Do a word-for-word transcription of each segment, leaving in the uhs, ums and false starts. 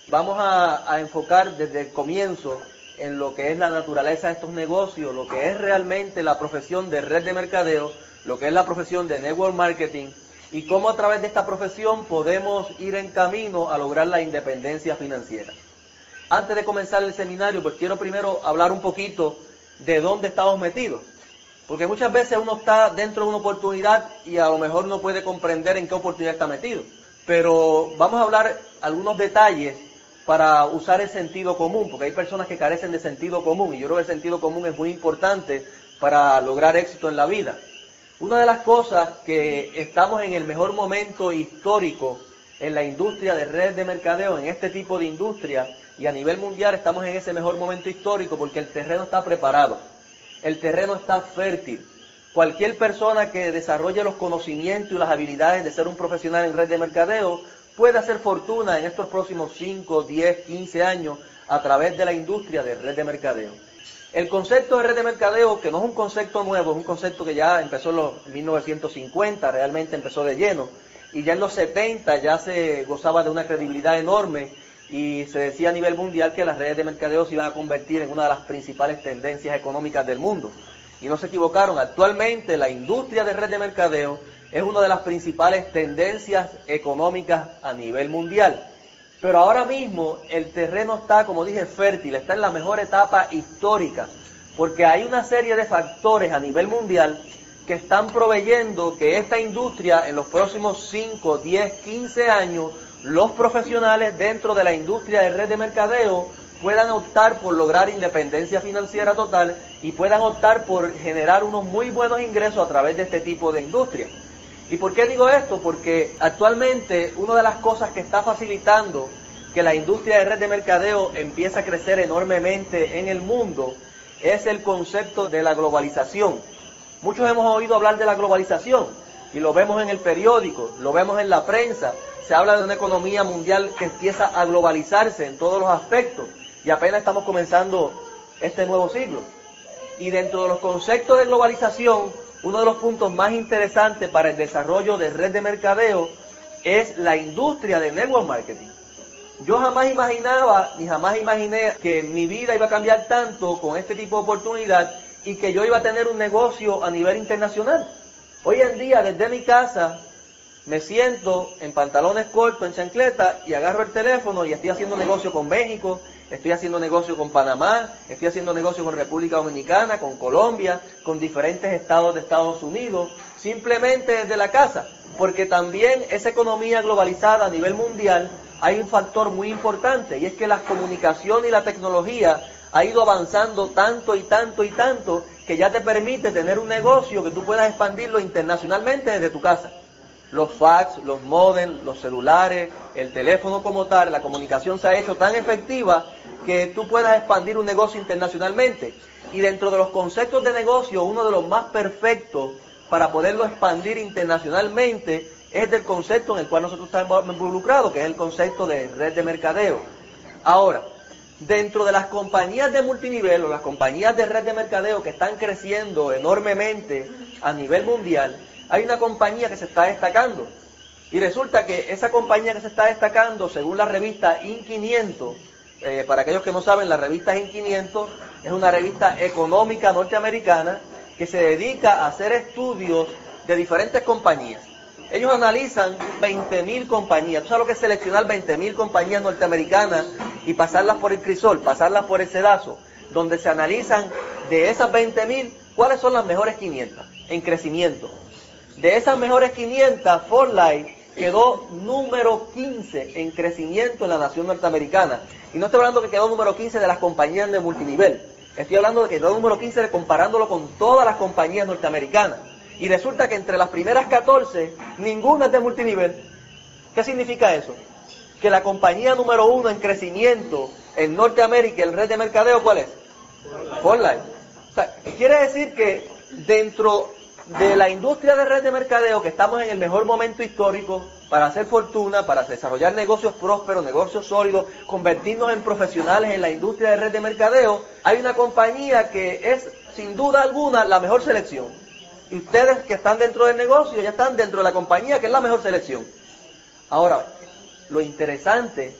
Vamos a, a enfocar desde el comienzo en lo que es la naturaleza de estos negocios, lo que es realmente la profesión de red de mercadeo, lo que es la profesión de network marketing y cómo a través de esta profesión podemos ir en camino a lograr la independencia financiera. Antes de comenzar el seminario, pues quiero primero hablar un poquito de dónde estamos metidos. Porque muchas veces uno está dentro de una oportunidad y a lo mejor no puede comprender en qué oportunidad está metido. Pero vamos a hablar algunos detalles para usar el sentido común, porque hay personas que carecen de sentido común y yo creo que el sentido común es muy importante para lograr éxito en la vida. Una de las cosas que estamos en el mejor momento histórico en la industria de red de mercadeo, en este tipo de industria y a nivel mundial estamos en ese mejor momento histórico porque el terreno está preparado, el terreno está fértil. Cualquier persona que desarrolle los conocimientos y las habilidades de ser un profesional en red de mercadeo puede hacer fortuna en estos próximos cinco, diez, quince años a través de la industria de red de mercadeo. El concepto de red de mercadeo, que no es un concepto nuevo, es un concepto que ya empezó en los mil novecientos cincuenta, realmente empezó de lleno, y ya en los setenta ya se gozaba de una credibilidad enorme y se decía a nivel mundial que las redes de mercadeo se iban a convertir en una de las principales tendencias económicas del mundo. Y no se equivocaron, actualmente la industria de red de mercadeo es una de las principales tendencias económicas a nivel mundial. Pero ahora mismo el terreno está, como dije, fértil, está en la mejor etapa histórica, porque hay una serie de factores a nivel mundial que están proveyendo que esta industria en los próximos cinco, diez, quince años, los profesionales dentro de la industria de red de mercadeo puedan optar por lograr independencia financiera total y puedan optar por generar unos muy buenos ingresos a través de este tipo de industria. ¿Y por qué digo esto? Porque actualmente una de las cosas que está facilitando que la industria de red de mercadeo empiece a crecer enormemente en el mundo es el concepto de la globalización. Muchos hemos oído hablar de la globalización y lo vemos en el periódico, lo vemos en la prensa. Se habla de una economía mundial que empieza a globalizarse en todos los aspectos y apenas estamos comenzando este nuevo siglo. Y dentro de los conceptos de globalización, uno de los puntos más interesantes para el desarrollo de red de mercadeo es la industria de network marketing. Yo jamás imaginaba, ni jamás imaginé que mi vida iba a cambiar tanto con este tipo de oportunidad y que yo iba a tener un negocio a nivel internacional. Hoy en día, desde mi casa, me siento en pantalones cortos, en chancleta, y agarro el teléfono y estoy haciendo negocio con México, estoy haciendo negocio con Panamá, estoy haciendo negocio con República Dominicana, con Colombia, con diferentes estados de Estados Unidos, simplemente desde la casa, porque también esa economía globalizada a nivel mundial hay un factor muy importante, y es que la comunicación y la tecnología ha ido avanzando tanto y tanto y tanto, que ya te permite tener un negocio que tú puedas expandirlo internacionalmente desde tu casa. Los fax, los módems, los celulares, el teléfono como tal, la comunicación se ha hecho tan efectiva que tú puedas expandir un negocio internacionalmente. Y dentro de los conceptos de negocio, uno de los más perfectos para poderlo expandir internacionalmente es del concepto en el cual nosotros estamos involucrados, que es el concepto de red de mercadeo. Ahora, dentro de las compañías de multinivel o las compañías de red de mercadeo que están creciendo enormemente a nivel mundial, hay una compañía que se está destacando. Y resulta que esa compañía que se está destacando, según la revista I N quinientos, eh, para aquellos que no saben, la revista I N quinientos es una revista económica norteamericana que se dedica a hacer estudios de diferentes compañías. Ellos analizan veinte mil compañías. ¿Tú sabes lo que es seleccionar veinte mil compañías norteamericanas y pasarlas por el crisol, pasarlas por el sedazo? Donde se analizan de esas veinte mil, cuáles son las mejores quinientas en crecimiento. De esas mejores quinientas, Ford Light quedó número quince en crecimiento en la nación norteamericana. Y no estoy hablando que quedó número quince de las compañías de multinivel. Estoy hablando de que quedó número quince comparándolo con todas las compañías norteamericanas. Y resulta que entre las primeras catorce, ninguna es de multinivel. ¿Qué significa eso? Que la compañía número uno en crecimiento en Norteamérica, el red de mercadeo, ¿cuál es? Ford Light. O sea, quiere decir que dentro de la industria de red de mercadeo, que estamos en el mejor momento histórico para hacer fortuna, para desarrollar negocios prósperos, negocios sólidos, convertirnos en profesionales en la industria de red de mercadeo, hay una compañía que es, sin duda alguna, la mejor selección. Y ustedes que están dentro del negocio ya están dentro de la compañía que es la mejor selección. Ahora, lo interesante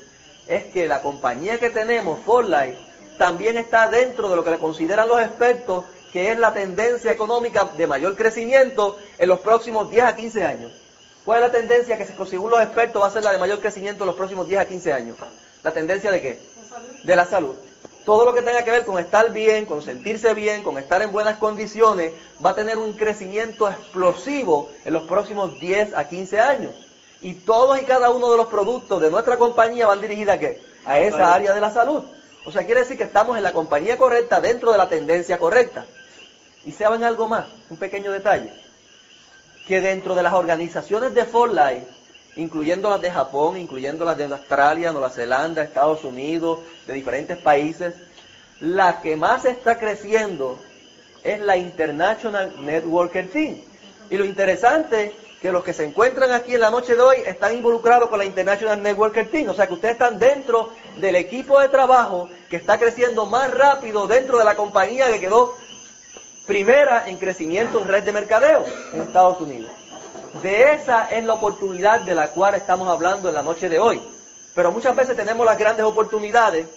es que la compañía que tenemos, Ford Life, también está dentro de lo que le consideran los expertos que es la tendencia económica de mayor crecimiento en los próximos diez a quince años. ¿Cuál es la tendencia que según los expertos va a ser la de mayor crecimiento en los próximos diez a quince años? ¿La tendencia de qué? De la salud. Todo lo que tenga que ver con estar bien, con sentirse bien, con estar en buenas condiciones, va a tener un crecimiento explosivo en los próximos diez a quince años. Y todos y cada uno de los productos de nuestra compañía van dirigidos ¿a qué? A esa área de la salud. O sea, quiere decir que estamos en la compañía correcta, dentro de la tendencia correcta. Y saben algo más, un pequeño detalle, que dentro de las organizaciones de Ford Life, incluyendo las de Japón, incluyendo las de Australia, Nueva Zelanda, Estados Unidos, de diferentes países, la que más está creciendo es la International Networker Team. Y lo interesante que los que se encuentran aquí en la noche de hoy están involucrados con la International Networker Team, o sea que ustedes están dentro del equipo de trabajo que está creciendo más rápido dentro de la compañía que quedó primera en crecimiento en red de mercadeo en Estados Unidos. De esa es la oportunidad de la cual estamos hablando en la noche de hoy. Pero muchas veces tenemos las grandes oportunidades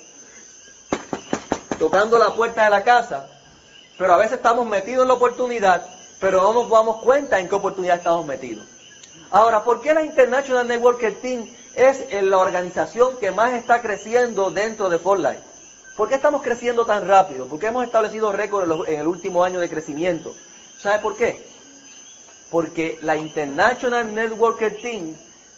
tocando la puerta de la casa, pero a veces estamos metidos en la oportunidad, pero no nos damos cuenta en qué oportunidad estamos metidos. Ahora, ¿por qué la International Networker Team es la organización que más está creciendo dentro de Ford Life? ¿Por qué estamos creciendo tan rápido? ¿Por qué hemos establecido récords en el último año de crecimiento? ¿Sabe por qué? Porque la International Networker Team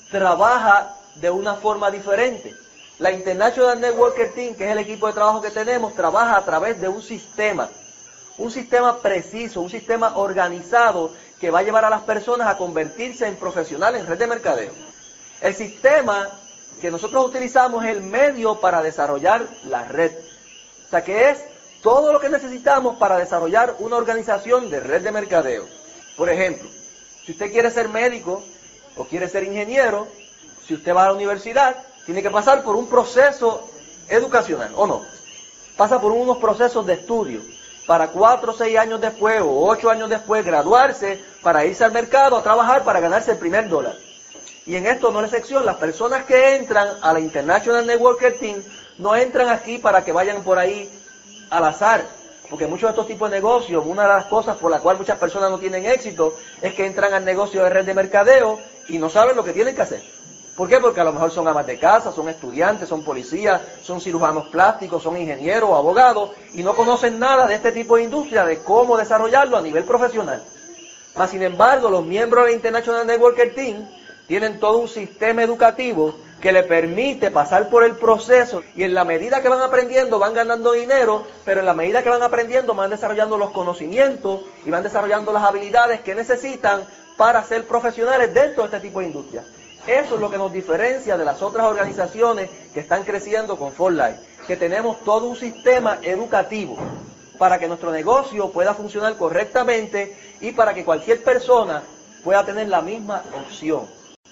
trabaja de una forma diferente. La International Networker Team, que es el equipo de trabajo que tenemos, trabaja a través de un sistema. Un sistema preciso, un sistema organizado que va a llevar a las personas a convertirse en profesionales en red de mercadeo. El sistema que nosotros utilizamos es el medio para desarrollar la red. O sea que es todo lo que necesitamos para desarrollar una organización de red de mercadeo. Por ejemplo, si usted quiere ser médico o quiere ser ingeniero, si usted va a la universidad, tiene que pasar por un proceso educacional, ¿o no? Pasa por unos procesos de estudio para cuatro o seis años después o ocho años después graduarse para irse al mercado a trabajar para ganarse el primer dólar. Y en esto no es excepción, las personas que entran a la International Networker Team no entran aquí para que vayan por ahí al azar, porque muchos de estos tipos de negocios, una de las cosas por la cual muchas personas no tienen éxito es que entran al negocio de red de mercadeo y no saben lo que tienen que hacer. ¿Por qué? Porque a lo mejor son amas de casa, son estudiantes, son policías, son cirujanos plásticos, son ingenieros o abogados y no conocen nada de este tipo de industria, de cómo desarrollarlo a nivel profesional. Mas, sin embargo, los miembros de la International Networker Team tienen todo un sistema educativo que le permite pasar por el proceso y en la medida que van aprendiendo van ganando dinero, pero en la medida que van aprendiendo van desarrollando los conocimientos y van desarrollando las habilidades que necesitan para ser profesionales dentro de este tipo de industria. Eso es lo que nos diferencia de las otras organizaciones que están creciendo con Ford Life, que tenemos todo un sistema educativo para que nuestro negocio pueda funcionar correctamente y para que cualquier persona pueda tener la misma opción.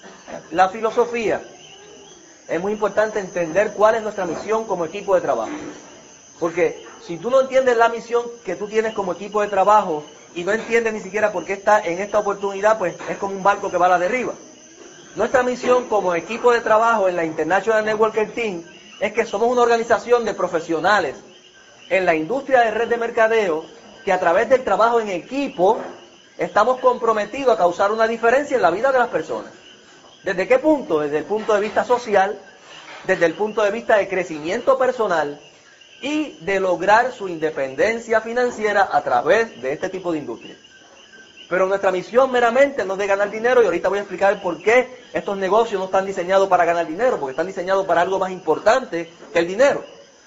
La filosofía. Es muy importante entender cuál es nuestra misión como equipo de trabajo. Porque si tú no entiendes la misión que tú tienes como equipo de trabajo y no entiendes ni siquiera por qué está en esta oportunidad, pues es como un barco que va a la deriva. Nuestra misión como equipo de trabajo en la International Networker Team es que somos una organización de profesionales en la industria de red de mercadeo que a través del trabajo en equipo estamos comprometidos a causar una diferencia en la vida de las personas. ¿Desde qué punto? Desde el punto de vista social, desde el punto de vista de crecimiento personal y de lograr su independencia financiera a través de este tipo de industria. Pero nuestra misión meramente no es de ganar dinero y ahorita voy a explicar por qué estos negocios no están diseñados para ganar dinero, porque están diseñados para algo más importante que el dinero.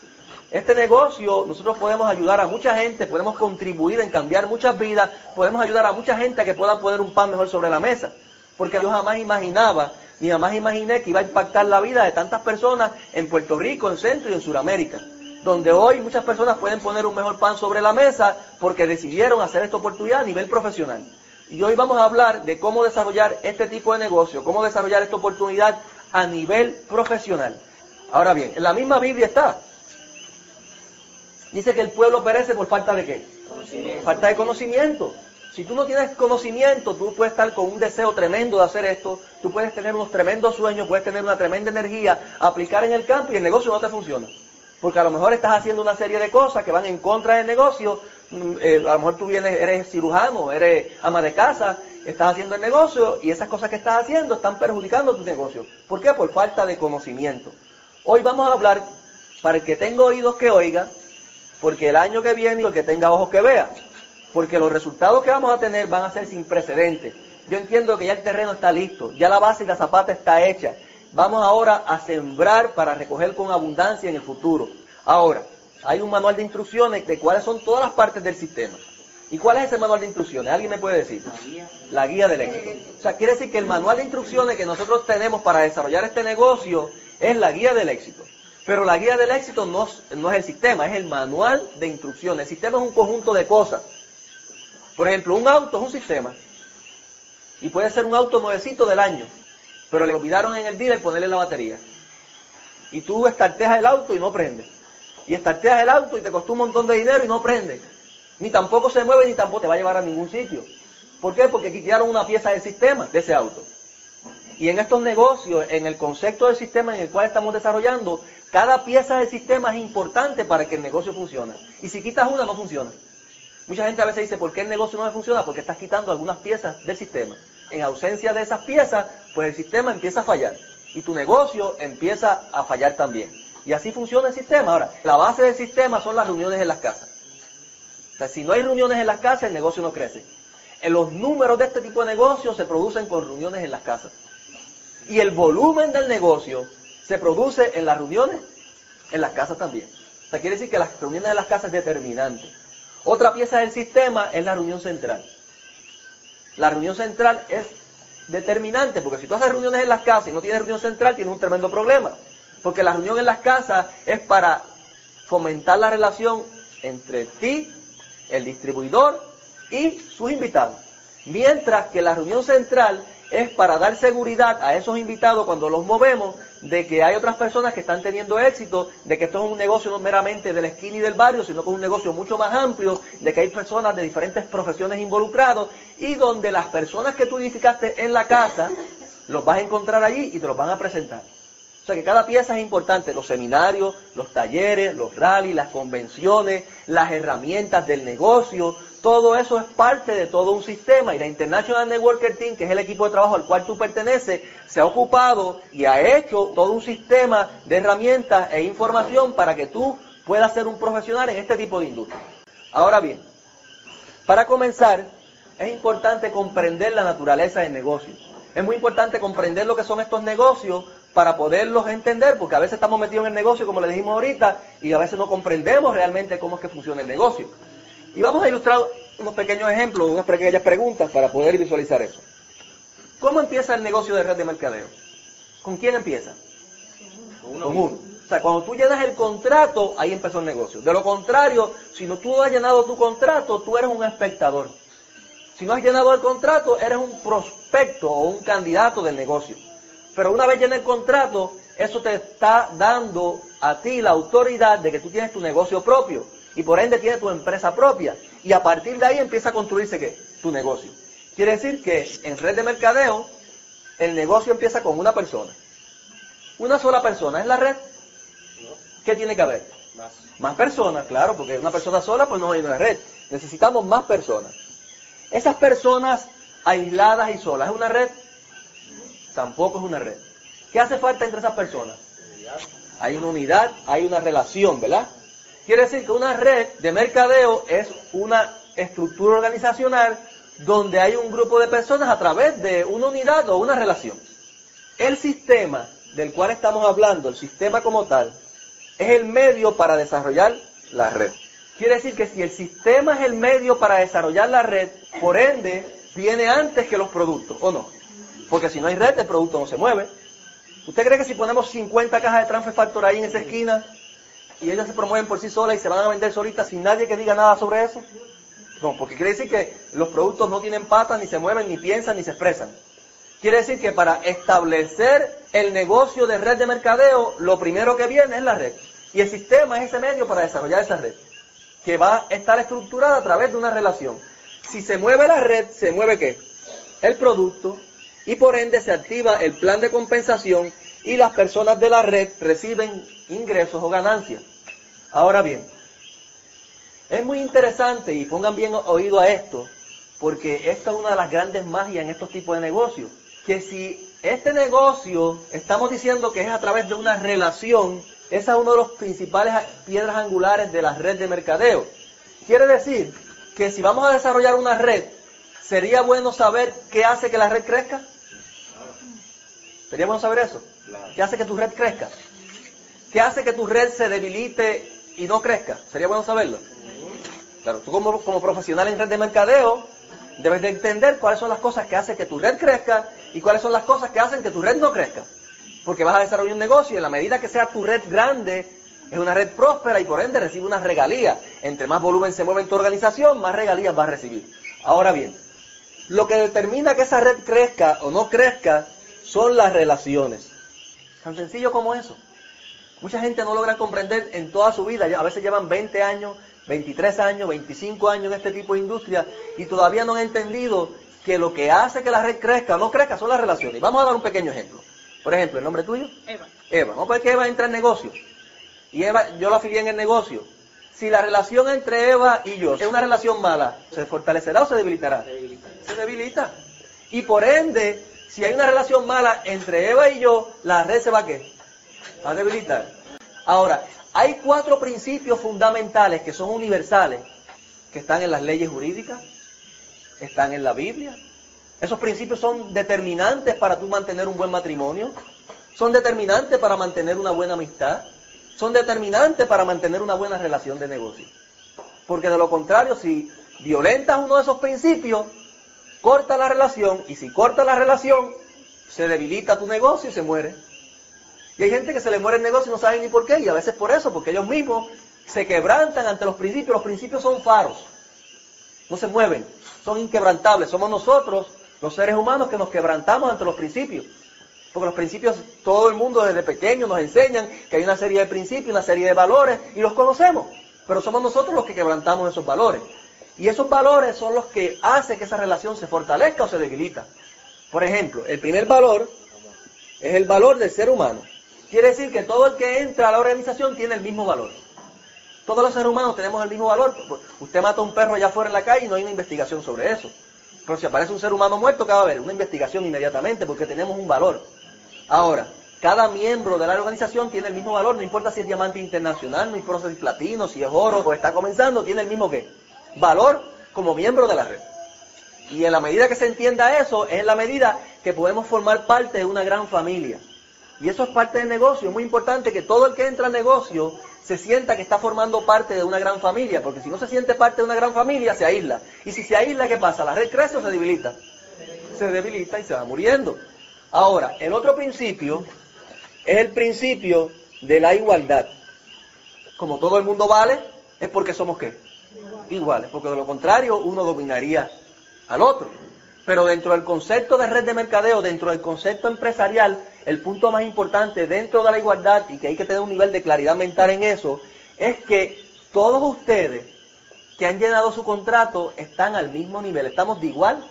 Este negocio, nosotros podemos ayudar a mucha gente, podemos contribuir en cambiar muchas vidas, podemos ayudar a mucha gente a que puedan poner un pan mejor sobre la mesa. Porque yo jamás imaginaba, ni jamás imaginé que iba a impactar la vida de tantas personas en Puerto Rico, en Centro y en Sudamérica. Donde hoy muchas personas pueden poner un mejor pan sobre la mesa porque decidieron hacer esta oportunidad a nivel profesional. Y hoy vamos a hablar de cómo desarrollar este tipo de negocio, cómo desarrollar esta oportunidad a nivel profesional. Ahora bien, en la misma Biblia está. Dice que el pueblo perece por falta de ¿qué? Falta de conocimiento. Si tú no tienes conocimiento, tú puedes estar con un deseo tremendo de hacer esto, tú puedes tener unos tremendos sueños, puedes tener una tremenda energía, aplicar en el campo y el negocio no te funciona. Porque a lo mejor estás haciendo una serie de cosas que van en contra del negocio, eh, a lo mejor tú vienes, eres cirujano, eres ama de casa, estás haciendo el negocio y esas cosas que estás haciendo están perjudicando tu negocio. ¿Por qué? Por falta de conocimiento. Hoy vamos a hablar, para el que tenga oídos que oiga, porque el año que viene y el que tenga ojos que vea. Porque los resultados que vamos a tener van a ser sin precedentes. Yo entiendo que ya el terreno está listo, ya la base y la zapata está hecha. Vamos ahora a sembrar para recoger con abundancia en el futuro. Ahora, hay un manual de instrucciones de cuáles son todas las partes del sistema. ¿Y cuál es ese manual de instrucciones? ¿Alguien me puede decir? La guía. La guía del éxito. O sea, quiere decir que el manual de instrucciones que nosotros tenemos para desarrollar este negocio es la guía del éxito. Pero la guía del éxito no, no es el sistema, es el manual de instrucciones. El sistema es un conjunto de cosas. Por ejemplo, un auto es un sistema. Y puede ser un auto nuevecito del año. Pero le olvidaron en el dealer ponerle la batería. Y tú estarteas el auto y no prende. Y estarteas el auto y te costó un montón de dinero y no prende. Ni tampoco se mueve ni tampoco te va a llevar a ningún sitio. ¿Por qué? Porque quitaron una pieza del sistema de ese auto. Y en estos negocios, en el concepto del sistema en el cual estamos desarrollando, cada pieza del sistema es importante para que el negocio funcione. Y si quitas una, no funciona. Mucha gente a veces dice, ¿por qué el negocio no me funciona? Porque estás quitando algunas piezas del sistema. En ausencia de esas piezas, pues el sistema empieza a fallar. Y tu negocio empieza a fallar también. Y así funciona el sistema. Ahora, la base del sistema son las reuniones en las casas. O sea, si no hay reuniones en las casas, el negocio no crece. En los números de este tipo de negocios se producen con reuniones en las casas. Y el volumen del negocio se produce en las reuniones en las casas también. O sea, quiere decir que las reuniones en las casas es determinante. Otra pieza del sistema es la reunión central. La reunión central es determinante, porque si tú haces reuniones en las casas y no tienes reunión central, tienes un tremendo problema. Porque la reunión en las casas es para fomentar la relación entre ti, el distribuidor y sus invitados. Mientras que la reunión central es para dar seguridad a esos invitados cuando los movemos de que hay otras personas que están teniendo éxito, de que esto es un negocio no meramente de la esquina y del barrio, sino que es un negocio mucho más amplio, de que hay personas de diferentes profesiones involucrados y donde las personas que tú edificaste en la casa los vas a encontrar allí y te los van a presentar. O sea que cada pieza es importante, los seminarios, los talleres, los rallies, las convenciones, las herramientas del negocio, todo eso es parte de todo un sistema y la International Networker Team, que es el equipo de trabajo al cual tú perteneces, se ha ocupado y ha hecho todo un sistema de herramientas e información para que tú puedas ser un profesional en este tipo de industria. Ahora bien, para comenzar, es importante comprender la naturaleza del negocio. Es muy importante comprender lo que son estos negocios para poderlos entender, porque a veces estamos metidos en el negocio, como le dijimos ahorita, y a veces no comprendemos realmente cómo es que funciona el negocio. Y vamos a ilustrar unos pequeños ejemplos, unas pequeñas preguntas para poder visualizar eso. ¿Cómo empieza el negocio de red de mercadeo? ¿Con quién empieza? Con uno. Con uno. O sea, cuando tú llenas el contrato, ahí empezó el negocio. De lo contrario, si no tú has llenado tu contrato, tú eres un espectador. Si no has llenado el contrato, eres un prospecto o un candidato del negocio. Pero una vez llenas el contrato, eso te está dando a ti la autoridad de que tú tienes tu negocio propio. Y por ende tienes tu empresa propia. Y a partir de ahí empieza a construirse, ¿qué? Tu negocio. Quiere decir que en red de mercadeo, el negocio empieza con una persona. Una sola persona es la red. ¿Qué tiene que haber? Más. Más personas, claro, porque una persona sola pues no hay una red. Necesitamos más personas. Esas personas aisladas y solas, ¿es una red? Tampoco es una red. ¿Qué hace falta entre esas personas? Hay una unidad, hay una relación, ¿verdad? Quiere decir que una red de mercadeo es una estructura organizacional donde hay un grupo de personas a través de una unidad o una relación. El sistema del cual estamos hablando, el sistema como tal, es el medio para desarrollar la red. Quiere decir que si el sistema es el medio para desarrollar la red, por ende, viene antes que los productos, ¿o no? Porque si no hay red, el producto no se mueve. ¿Usted cree que si ponemos cincuenta cajas de Transfer Factor ahí en esa esquina, y ellas se promueven por sí solas y se van a vender solitas sin nadie que diga nada sobre eso? No, porque quiere decir que los productos no tienen patas, ni se mueven, ni piensan, ni se expresan. Quiere decir que para establecer el negocio de red de mercadeo, lo primero que viene es la red. Y el sistema es ese medio para desarrollar esa red, que va a estar estructurada a través de una relación. Si se mueve la red, ¿se mueve qué? El producto, y por ende se activa el plan de compensación y las personas de la red reciben ingresos o ganancias. Ahora bien, es muy interesante, y pongan bien oído a esto, porque esta es una de las grandes magias en estos tipos de negocios, que si este negocio estamos diciendo que es a través de una relación, esa es una de las principales piedras angulares de la red de mercadeo. Quiere decir que si vamos a desarrollar una red, ¿sería bueno saber qué hace que la red crezca? ¿Sería bueno saber eso? ¿Qué hace que tu red crezca? ¿Qué hace que tu red se debilite y no crezca? ¿Sería bueno saberlo? Claro, tú como, como profesional en red de mercadeo, debes de entender cuáles son las cosas que hacen que tu red crezca y cuáles son las cosas que hacen que tu red no crezca. Porque vas a desarrollar un negocio y en la medida que sea tu red grande, es una red próspera y por ende recibe unas regalías. Entre más volumen se mueve en tu organización, más regalías vas a recibir. Ahora bien, lo que determina que esa red crezca o no crezca son las relaciones. Tan sencillo como eso. Mucha gente no logra comprender en toda su vida, a veces llevan veinte años, veintitrés años, veinticinco años en este tipo de industria y todavía no han entendido que lo que hace que la red crezca o no crezca son las relaciones. Y vamos a dar un pequeño ejemplo. Por ejemplo, ¿el nombre tuyo? Eva. Eva. Vamos a ver que Eva entra en negocio. Y Eva, yo la afilié en el negocio. Si la relación entre Eva y yo es una relación mala, ¿se fortalecerá o se debilitará? Se debilita. Se debilita. Y por ende, si hay una relación mala entre Eva y yo, la red se va a ¿qué? Va a debilitar. Ahora, hay cuatro principios fundamentales que son universales, que están en las leyes jurídicas, están en la Biblia. Esos principios son determinantes para tú mantener un buen matrimonio, son determinantes para mantener una buena amistad, son determinantes para mantener una buena relación de negocio. Porque de lo contrario, si violentas uno de esos principios, corta la relación, y si corta la relación, se debilita tu negocio y se muere. Y hay gente que se le muere el negocio y no saben ni por qué, y a veces por eso, porque ellos mismos se quebrantan ante los principios. Los principios son faros, no se mueven, son inquebrantables. Somos nosotros, los seres humanos, que nos quebrantamos ante los principios. Porque los principios, todo el mundo desde pequeño nos enseñan que hay una serie de principios, una serie de valores, y los conocemos. Pero somos nosotros los que quebrantamos esos valores. Y esos valores son los que hacen que esa relación se fortalezca o se debilita. Por ejemplo, el primer valor es el valor del ser humano. Quiere decir que todo el que entra a la organización tiene el mismo valor. Todos los seres humanos tenemos el mismo valor. Usted mata a un perro allá afuera en la calle y no hay una investigación sobre eso. Pero si aparece un ser humano muerto, ¿qué va a haber? Una investigación inmediatamente, porque tenemos un valor. Ahora, cada miembro de la organización tiene el mismo valor, no importa si es diamante internacional, no importa si es platino, si es oro o está comenzando, tiene el mismo ¿qué? Valor como miembro de la red. Y en la medida que se entienda eso, es en la medida que podemos formar parte de una gran familia. Y eso es parte del negocio. Es muy importante que todo el que entra al negocio se sienta que está formando parte de una gran familia, porque si no se siente parte de una gran familia, se aísla. Y si se aísla, ¿qué pasa? ¿La red crece o se debilita? Se debilita y se va muriendo. Ahora, el otro principio es el principio de la igualdad. Como todo el mundo vale, es porque somos ¿qué? Iguales, porque de lo contrario uno dominaría al otro. Pero dentro del concepto de red de mercadeo, dentro del concepto empresarial, el punto más importante dentro de la igualdad, y que hay que tener un nivel de claridad mental en eso, es que todos ustedes que han llenado su contrato están al mismo nivel. Estamos de igual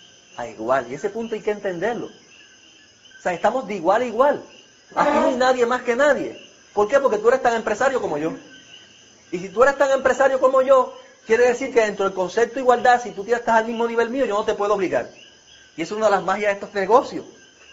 a igual. Y ese punto hay que entenderlo. O sea, estamos de igual a igual. Aquí no hay nadie más que nadie. ¿Por qué? Porque tú eres tan empresario como yo. Y si tú eres tan empresario como yo, quiere decir que dentro del concepto de igualdad, si tú estás al mismo nivel mío, yo no te puedo obligar. Y eso es una de las magias de estos negocios.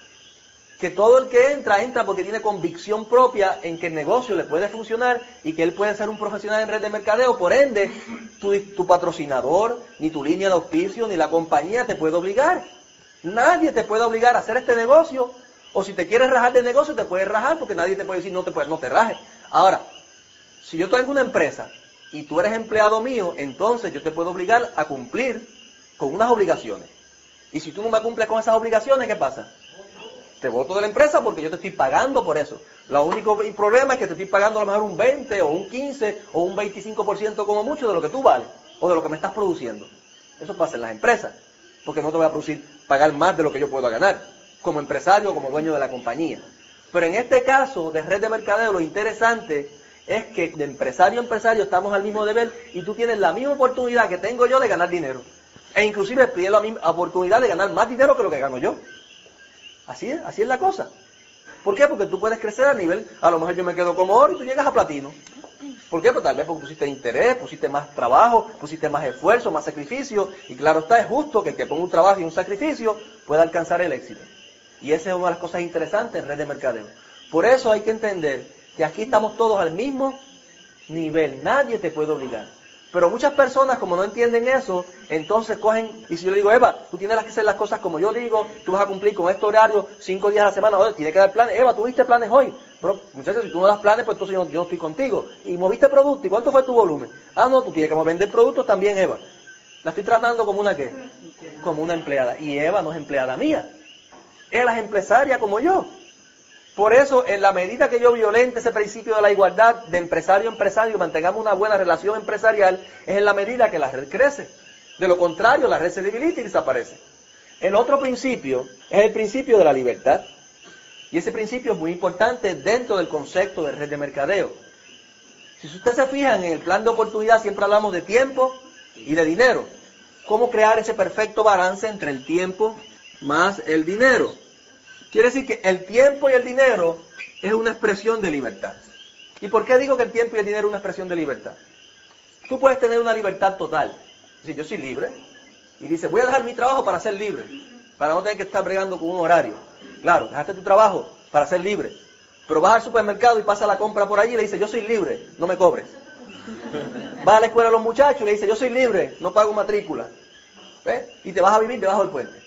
Que todo el que entra, entra porque tiene convicción propia en que el negocio le puede funcionar y que él puede ser un profesional en red de mercadeo. Por ende, tu, tu patrocinador, ni tu línea de auspicio, ni la compañía te puede obligar. Nadie te puede obligar a hacer este negocio. O si te quieres rajar del negocio, te puedes rajar porque nadie te puede decir no te, puedes, no te rajes. Ahora, si yo tengo una empresa y tú eres empleado mío, entonces yo te puedo obligar a cumplir con unas obligaciones. Y si tú no me cumples con esas obligaciones, ¿qué pasa? Te boto de la empresa porque yo te estoy pagando por eso. Lo único problema es que te estoy pagando a lo mejor un veinte o un quince o un veinticinco por ciento como mucho de lo que tú vales o de lo que me estás produciendo. Eso pasa en las empresas, porque no te voy a producir pagar más de lo que yo puedo ganar como empresario o como dueño de la compañía. Pero en este caso de red de mercadeo, lo interesante es que de empresario a empresario estamos al mismo nivel y tú tienes la misma oportunidad que tengo yo de ganar dinero. E inclusive pide la misma oportunidad de ganar más dinero que lo que gano yo. Así es, así es la cosa. ¿Por qué? Porque tú puedes crecer a nivel, a lo mejor yo me quedo como oro y tú llegas a platino. ¿Por qué? Pues tal vez porque pusiste interés, pusiste más trabajo, pusiste más esfuerzo, más sacrificio. Y claro está, es justo que el que ponga un trabajo y un sacrificio pueda alcanzar el éxito. Y esa es una de las cosas interesantes en red de mercadeo. Por eso hay que entender que aquí estamos todos al mismo nivel. Nadie te puede obligar. Pero muchas personas, como no entienden eso, entonces cogen, y si yo le digo, Eva, tú tienes que hacer las cosas como yo digo, tú vas a cumplir con este horario cinco días a la semana, oye, tienes que dar planes. Eva, ¿tú viste planes hoy? Pero, muchachos, si tú no das planes, pues entonces yo, yo no estoy contigo. Y moviste producto, ¿y cuánto fue tu volumen? Ah, no, tú tienes que vender productos también, Eva. La estoy tratando como una, ¿qué? Como una empleada. Y Eva no es empleada mía. Ella es empresaria como yo. Por eso, en la medida que yo violente ese principio de la igualdad de empresario a empresario, mantengamos una buena relación empresarial, es en la medida que la red crece. De lo contrario, la red se debilita y desaparece. El otro principio es el principio de la libertad. Y ese principio es muy importante dentro del concepto de red de mercadeo. Si ustedes se fijan en el plan de oportunidad, siempre hablamos de tiempo y de dinero. ¿Cómo crear ese perfecto balance entre el tiempo más el dinero? Quiere decir que el tiempo y el dinero es una expresión de libertad. ¿Y por qué digo que el tiempo y el dinero es una expresión de libertad? Tú puedes tener una libertad total. Si yo soy libre, y dices, voy a dejar mi trabajo para ser libre, para no tener que estar bregando con un horario. Claro, dejaste tu trabajo para ser libre. Pero vas al supermercado y pasa la compra por allí y le dices, yo soy libre, no me cobres. Vas a la escuela a los muchachos y le dices, yo soy libre, no pago matrícula. ¿Ves? Y te vas a vivir debajo del puente.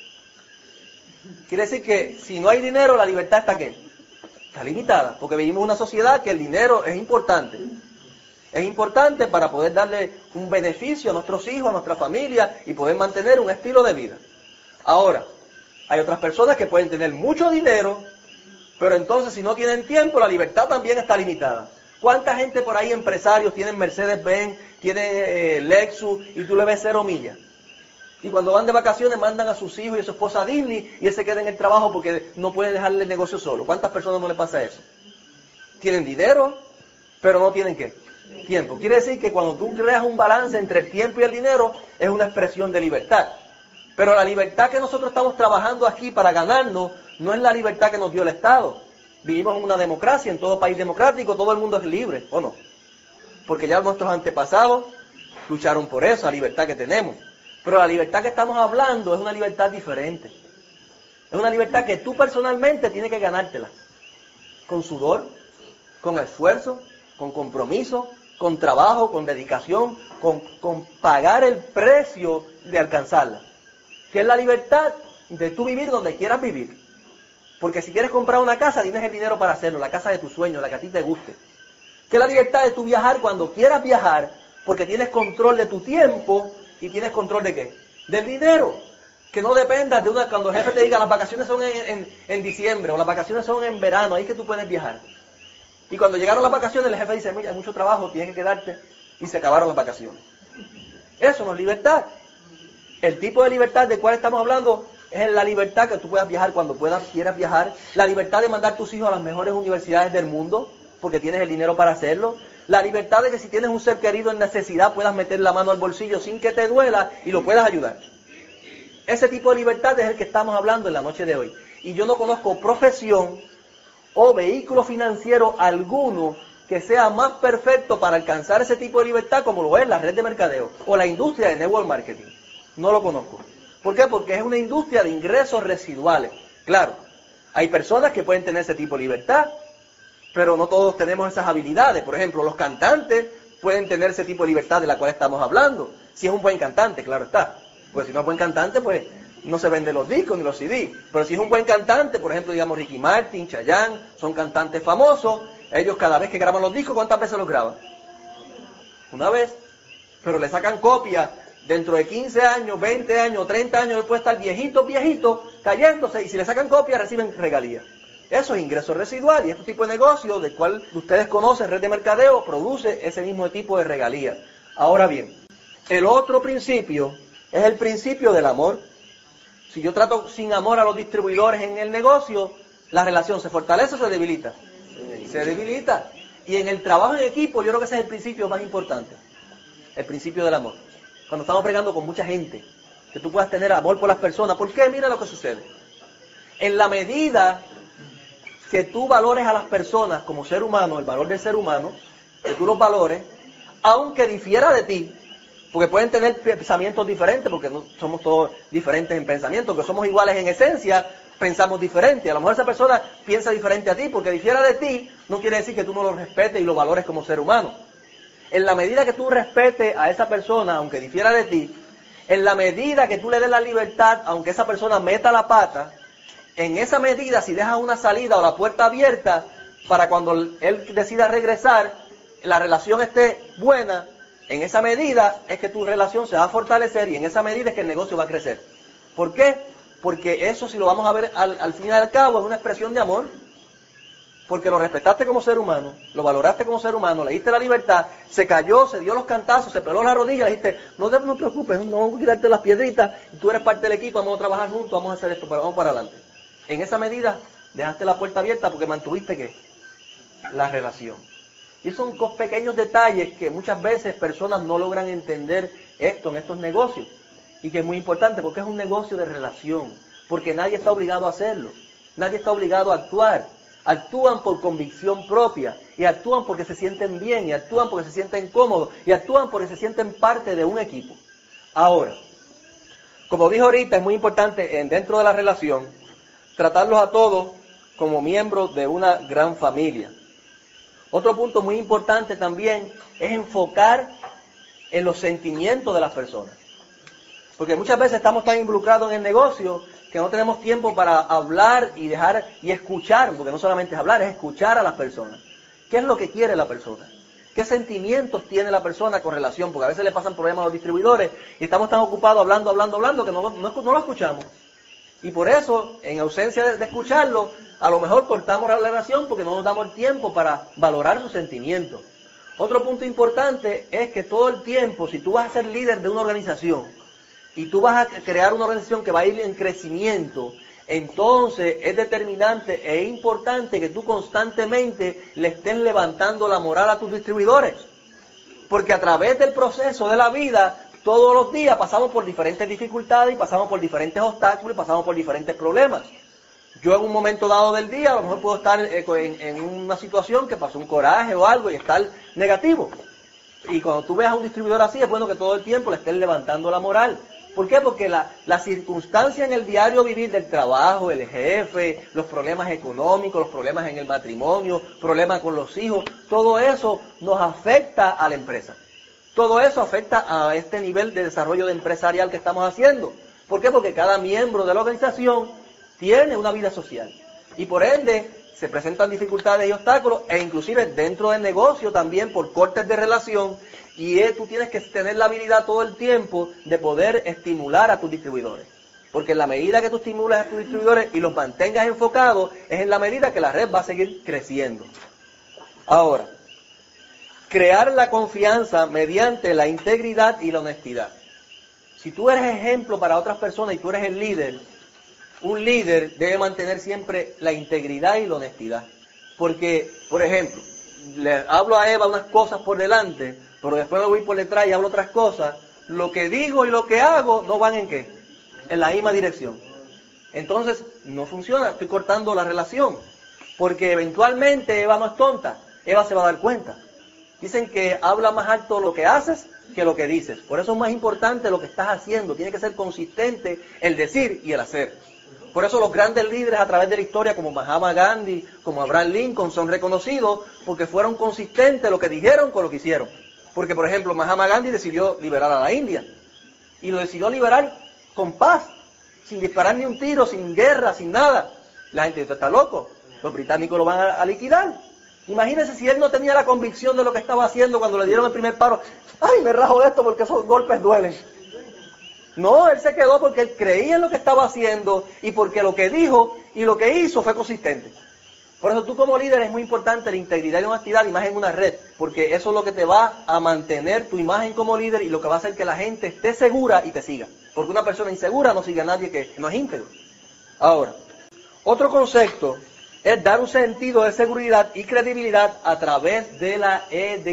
Quiere decir que si no hay dinero, la libertad está ¿qué? Está limitada, porque vivimos en una sociedad que el dinero es importante. Es importante para poder darle un beneficio a nuestros hijos, a nuestra familia y poder mantener un estilo de vida. Ahora, hay otras personas que pueden tener mucho dinero, pero entonces si no tienen tiempo, la libertad también está limitada. ¿Cuánta gente por ahí, empresarios, tienen Mercedes-Benz, tienen eh, Lexus y tú le ves cero millas? Y cuando van de vacaciones mandan a sus hijos y a su esposa a Disney y él se queda en el trabajo porque no puede dejarle el negocio solo. ¿Cuántas personas no le pasa eso? Tienen dinero, pero no tienen ¿qué? Tiempo. Quiere decir que cuando tú creas un balance entre el tiempo y el dinero, es una expresión de libertad. Pero la libertad que nosotros estamos trabajando aquí para ganarnos, no es la libertad que nos dio el Estado. Vivimos en una democracia, en todo país democrático, todo el mundo es libre, ¿o no? Porque ya nuestros antepasados lucharon por eso, la libertad que tenemos. Pero la libertad que estamos hablando es una libertad diferente. Es una libertad que tú personalmente tienes que ganártela. Con sudor, con esfuerzo, con compromiso, con trabajo, con dedicación, con, con pagar el precio de alcanzarla. Que es la libertad de tú vivir donde quieras vivir. Porque si quieres comprar una casa, tienes el dinero para hacerlo, la casa de tus sueños, la que a ti te guste. Que es la libertad de tú viajar cuando quieras viajar, porque tienes control de tu tiempo. ¿Y tienes control de qué? Del dinero. Que no dependas de una... Cuando el jefe te diga las vacaciones son en, en, en diciembre o las vacaciones son en verano, ahí es que tú puedes viajar. Y cuando llegaron las vacaciones el jefe dice, mira, hay mucho trabajo, tienes que quedarte. Y se acabaron las vacaciones. Eso no es libertad. El tipo de libertad del cual estamos hablando es la libertad que tú puedas viajar cuando puedas, quieras viajar. La libertad de mandar tus hijos a las mejores universidades del mundo porque tienes el dinero para hacerlo. La libertad de que si tienes un ser querido en necesidad puedas meter la mano al bolsillo sin que te duela y lo puedas ayudar. Ese tipo de libertad es el que estamos hablando en la noche de hoy. Y yo no conozco profesión o vehículo financiero alguno que sea más perfecto para alcanzar ese tipo de libertad como lo es la red de mercadeo o la industria de network marketing. No lo conozco. ¿Por qué? Porque es una industria de ingresos residuales. Claro, hay personas que pueden tener ese tipo de libertad, pero no todos tenemos esas habilidades. Por ejemplo, los cantantes pueden tener ese tipo de libertad de la cual estamos hablando. Si es un buen cantante, claro está. Pues si no es buen cantante, pues no se venden los discos ni los C D. Pero si es un buen cantante, por ejemplo, digamos Ricky Martin, Chayanne, son cantantes famosos. Ellos cada vez que graban los discos, ¿cuántas veces los graban? Una vez. Pero le sacan copias dentro de quince años, veinte años, treinta años, después estar viejitos, viejitos, cayéndose. Y si le sacan copias, reciben regalías. Eso es ingreso residual y este tipo de negocio, del cual ustedes conocen, red de mercadeo, produce ese mismo tipo de regalías. Ahora bien, el otro principio es el principio del amor. Si yo trato sin amor a los distribuidores en el negocio, la relación se fortalece o se debilita. Se debilita. Y en el trabajo en equipo, yo creo que ese es el principio más importante. El principio del amor. Cuando estamos bregando con mucha gente, que tú puedas tener amor por las personas. ¿Por qué? Mira lo que sucede. En la medida que tú valores a las personas como ser humano, el valor del ser humano, que tú los valores, aunque difiera de ti, porque pueden tener pensamientos diferentes, porque no somos todos diferentes en pensamiento, que somos iguales en esencia, pensamos diferente. A lo mejor esa persona piensa diferente a ti, porque difiera de ti, no quiere decir que tú no lo respetes y lo valores como ser humano. En la medida que tú respetes a esa persona, aunque difiera de ti, en la medida que tú le des la libertad, aunque esa persona meta la pata, en esa medida, si dejas una salida o la puerta abierta, para cuando él decida regresar, la relación esté buena, en esa medida es que tu relación se va a fortalecer y en esa medida es que el negocio va a crecer. ¿Por qué? Porque eso, si lo vamos a ver al, al fin y al cabo, es una expresión de amor. Porque lo respetaste como ser humano, lo valoraste como ser humano, le diste la libertad, se cayó, se dio los cantazos, se peló la rodilla, le dijiste, no te no preocupes, no vamos a quitarte las piedritas, tú eres parte del equipo, vamos a trabajar juntos, vamos a hacer esto, pero vamos para adelante. En esa medida, dejaste la puerta abierta porque mantuviste, ¿qué? La relación. Y son pequeños detalles que muchas veces personas no logran entender esto en estos negocios. Y que es muy importante porque es un negocio de relación. Porque nadie está obligado a hacerlo. Nadie está obligado a actuar. Actúan por convicción propia. Y actúan porque se sienten bien. Y actúan porque se sienten cómodos. Y actúan porque se sienten parte de un equipo. Ahora, como dije ahorita, es muy importante en, dentro de la relación tratarlos a todos como miembros de una gran familia. Otro punto muy importante también es enfocar en los sentimientos de las personas. Porque muchas veces estamos tan involucrados en el negocio que no tenemos tiempo para hablar y dejar y escuchar, porque no solamente es hablar, es escuchar a las personas. ¿Qué es lo que quiere la persona? ¿Qué sentimientos tiene la persona con relación? Porque a veces le pasan problemas a los distribuidores y estamos tan ocupados hablando, hablando, hablando que no, no, no lo escuchamos. Y por eso, en ausencia de, de escucharlo, a lo mejor cortamos la relación porque no nos damos el tiempo para valorar sus sentimientos. Otro punto importante es que todo el tiempo, si tú vas a ser líder de una organización y tú vas a crear una organización que va a ir en crecimiento, entonces es determinante e importante que tú constantemente le estés levantando la moral a tus distribuidores. Porque a través del proceso de la vida, todos los días pasamos por diferentes dificultades y pasamos por diferentes obstáculos y pasamos por diferentes problemas. Yo en un momento dado del día a lo mejor puedo estar en, en una situación que pasó un coraje o algo y estar negativo. Y cuando tú ves a un distribuidor así, es bueno que todo el tiempo le estés levantando la moral. ¿Por qué? Porque la, la circunstancia en el diario vivir del trabajo, el jefe, los problemas económicos, los problemas en el matrimonio, problemas con los hijos, todo eso nos afecta a la empresa. Todo eso afecta a este nivel de desarrollo empresarial que estamos haciendo. ¿Por qué? Porque cada miembro de la organización tiene una vida social. Y por ende, se presentan dificultades y obstáculos, e inclusive dentro del negocio también por cortes de relación, y eh, tú tienes que tener la habilidad todo el tiempo de poder estimular a tus distribuidores. Porque en la medida que tú estimulas a tus distribuidores y los mantengas enfocados, es en la medida que la red va a seguir creciendo. Ahora, crear la confianza mediante la integridad y la honestidad. Si tú eres ejemplo para otras personas y tú eres el líder, un líder debe mantener siempre la integridad y la honestidad. Porque, por ejemplo, le hablo a Eva unas cosas por delante, pero después me voy por detrás y hablo otras cosas. Lo que digo y lo que hago no van en qué, en la misma dirección. Entonces, no funciona, estoy cortando la relación. Porque eventualmente Eva no es tonta, Eva se va a dar cuenta. Dicen que habla más alto lo que haces que lo que dices. Por eso es más importante lo que estás haciendo. Tiene que ser consistente el decir y el hacer. Por eso los grandes líderes a través de la historia, como Mahatma Gandhi, como Abraham Lincoln, son reconocidos porque fueron consistentes lo que dijeron con lo que hicieron. Porque, por ejemplo, Mahatma Gandhi decidió liberar a la India. Y lo decidió liberar con paz, sin disparar ni un tiro, sin guerra, sin nada. La gente dice, está loco, los británicos lo van a, a liquidar. Imagínense si él no tenía la convicción de lo que estaba haciendo cuando le dieron el primer paro. ¡Ay, me rajo de esto porque esos golpes duelen! No, él se quedó porque él creía en lo que estaba haciendo y porque lo que dijo y lo que hizo fue consistente. Por eso tú como líder es muy importante la integridad y la honestidad y más en una red, porque eso es lo que te va a mantener tu imagen como líder y lo que va a hacer que la gente esté segura y te siga. Porque una persona insegura no sigue a nadie que no es íntegro. Ahora, otro concepto es dar un sentido de seguridad y credibilidad a través de la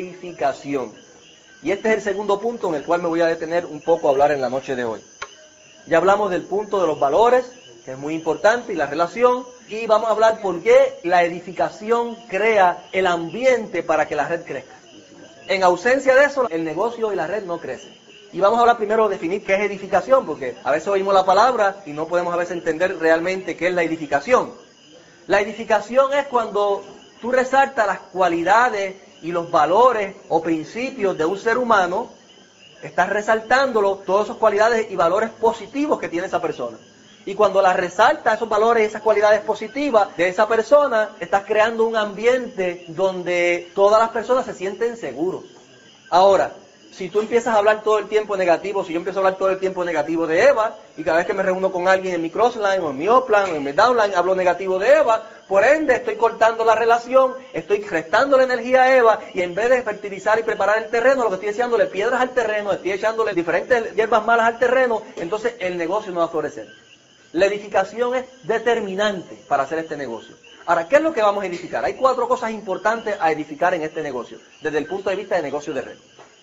edificación. Y este es el segundo punto en el cual me voy a detener un poco a hablar en la noche de hoy. Ya hablamos del punto de los valores, que es muy importante, y la relación. Y vamos a hablar por qué la edificación crea el ambiente para que la red crezca. En ausencia de eso, el negocio y la red no crecen. Y vamos a hablar primero de definir qué es edificación, porque a veces oímos la palabra y no podemos a veces entender realmente qué es la edificación. La edificación es cuando tú resaltas las cualidades y los valores o principios de un ser humano, estás resaltándolo, todas esas cualidades y valores positivos que tiene esa persona. Y cuando las resaltas, esos valores y esas cualidades positivas de esa persona, estás creando un ambiente donde todas las personas se sienten seguros. Ahora, si tú empiezas a hablar todo el tiempo negativo, si yo empiezo a hablar todo el tiempo negativo de Eva, y cada vez que me reúno con alguien en mi crossline, o en mi upline, o en mi downline, hablo negativo de Eva, por ende estoy cortando la relación, estoy restando la energía a Eva, y en vez de fertilizar y preparar el terreno, lo que estoy echándole piedras al terreno, estoy echándole diferentes hierbas malas al terreno, entonces el negocio no va a florecer. La edificación es determinante para hacer este negocio. Ahora, ¿qué es lo que vamos a edificar? Hay cuatro cosas importantes a edificar en este negocio, desde el punto de vista de negocio de red.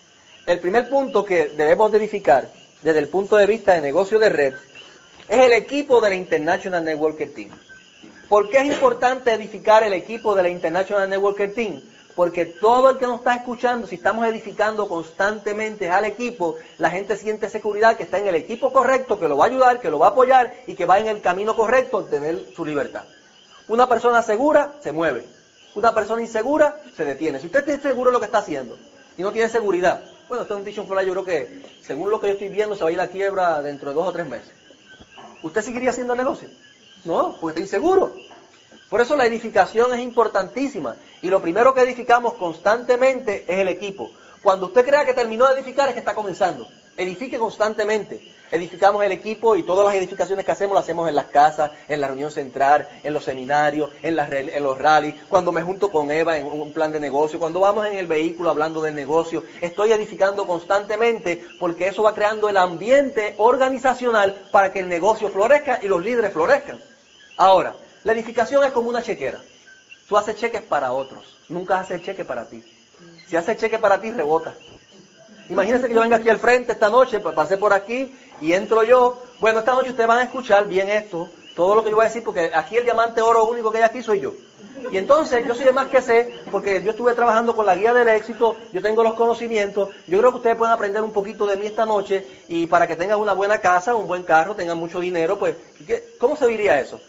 El primer punto que debemos edificar, desde el punto de vista de negocio de red, es el equipo de la International Networker Team. ¿Por qué es importante edificar el equipo de la International Networker Team? Porque todo el que nos está escuchando, si estamos edificando constantemente al equipo, la gente siente seguridad que está en el equipo correcto, que lo va a ayudar, que lo va a apoyar y que va en el camino correcto a obtener su libertad. Una persona segura se mueve. Una persona insegura se detiene. Si usted está seguro de lo que está haciendo y no tiene seguridad, bueno, esto es un dicho en yo creo que, según lo que yo estoy viendo, se va a ir a la quiebra dentro de dos o tres meses. ¿Usted seguiría haciendo negocio? No, porque está inseguro. Por eso la edificación es importantísima. Y lo primero que edificamos constantemente es el equipo. Cuando usted crea que terminó de edificar es que está comenzando. Edifique constantemente. Edificamos el equipo y todas las edificaciones que hacemos las hacemos en las casas, en la reunión central, en los seminarios, en, las, en los rallies, cuando me junto con Eva en un plan de negocio, cuando vamos en el vehículo hablando del negocio. Estoy edificando constantemente porque eso va creando el ambiente organizacional para que el negocio florezca y los líderes florezcan. Ahora, la edificación es como una chequera. Tú haces cheques para otros, nunca haces cheque para ti. Si haces cheque para ti, rebota. Imagínense que yo venga aquí al frente esta noche, pues pasé por aquí y entro yo. Bueno, esta noche ustedes van a escuchar bien esto, todo lo que yo voy a decir, porque aquí el diamante oro único que hay aquí soy yo. Y entonces yo soy de más que sé, porque yo estuve trabajando con la guía del éxito, yo tengo los conocimientos, yo creo que ustedes pueden aprender un poquito de mí esta noche, y para que tengan una buena casa, un buen carro, tengan mucho dinero, pues, ¿cómo se diría eso?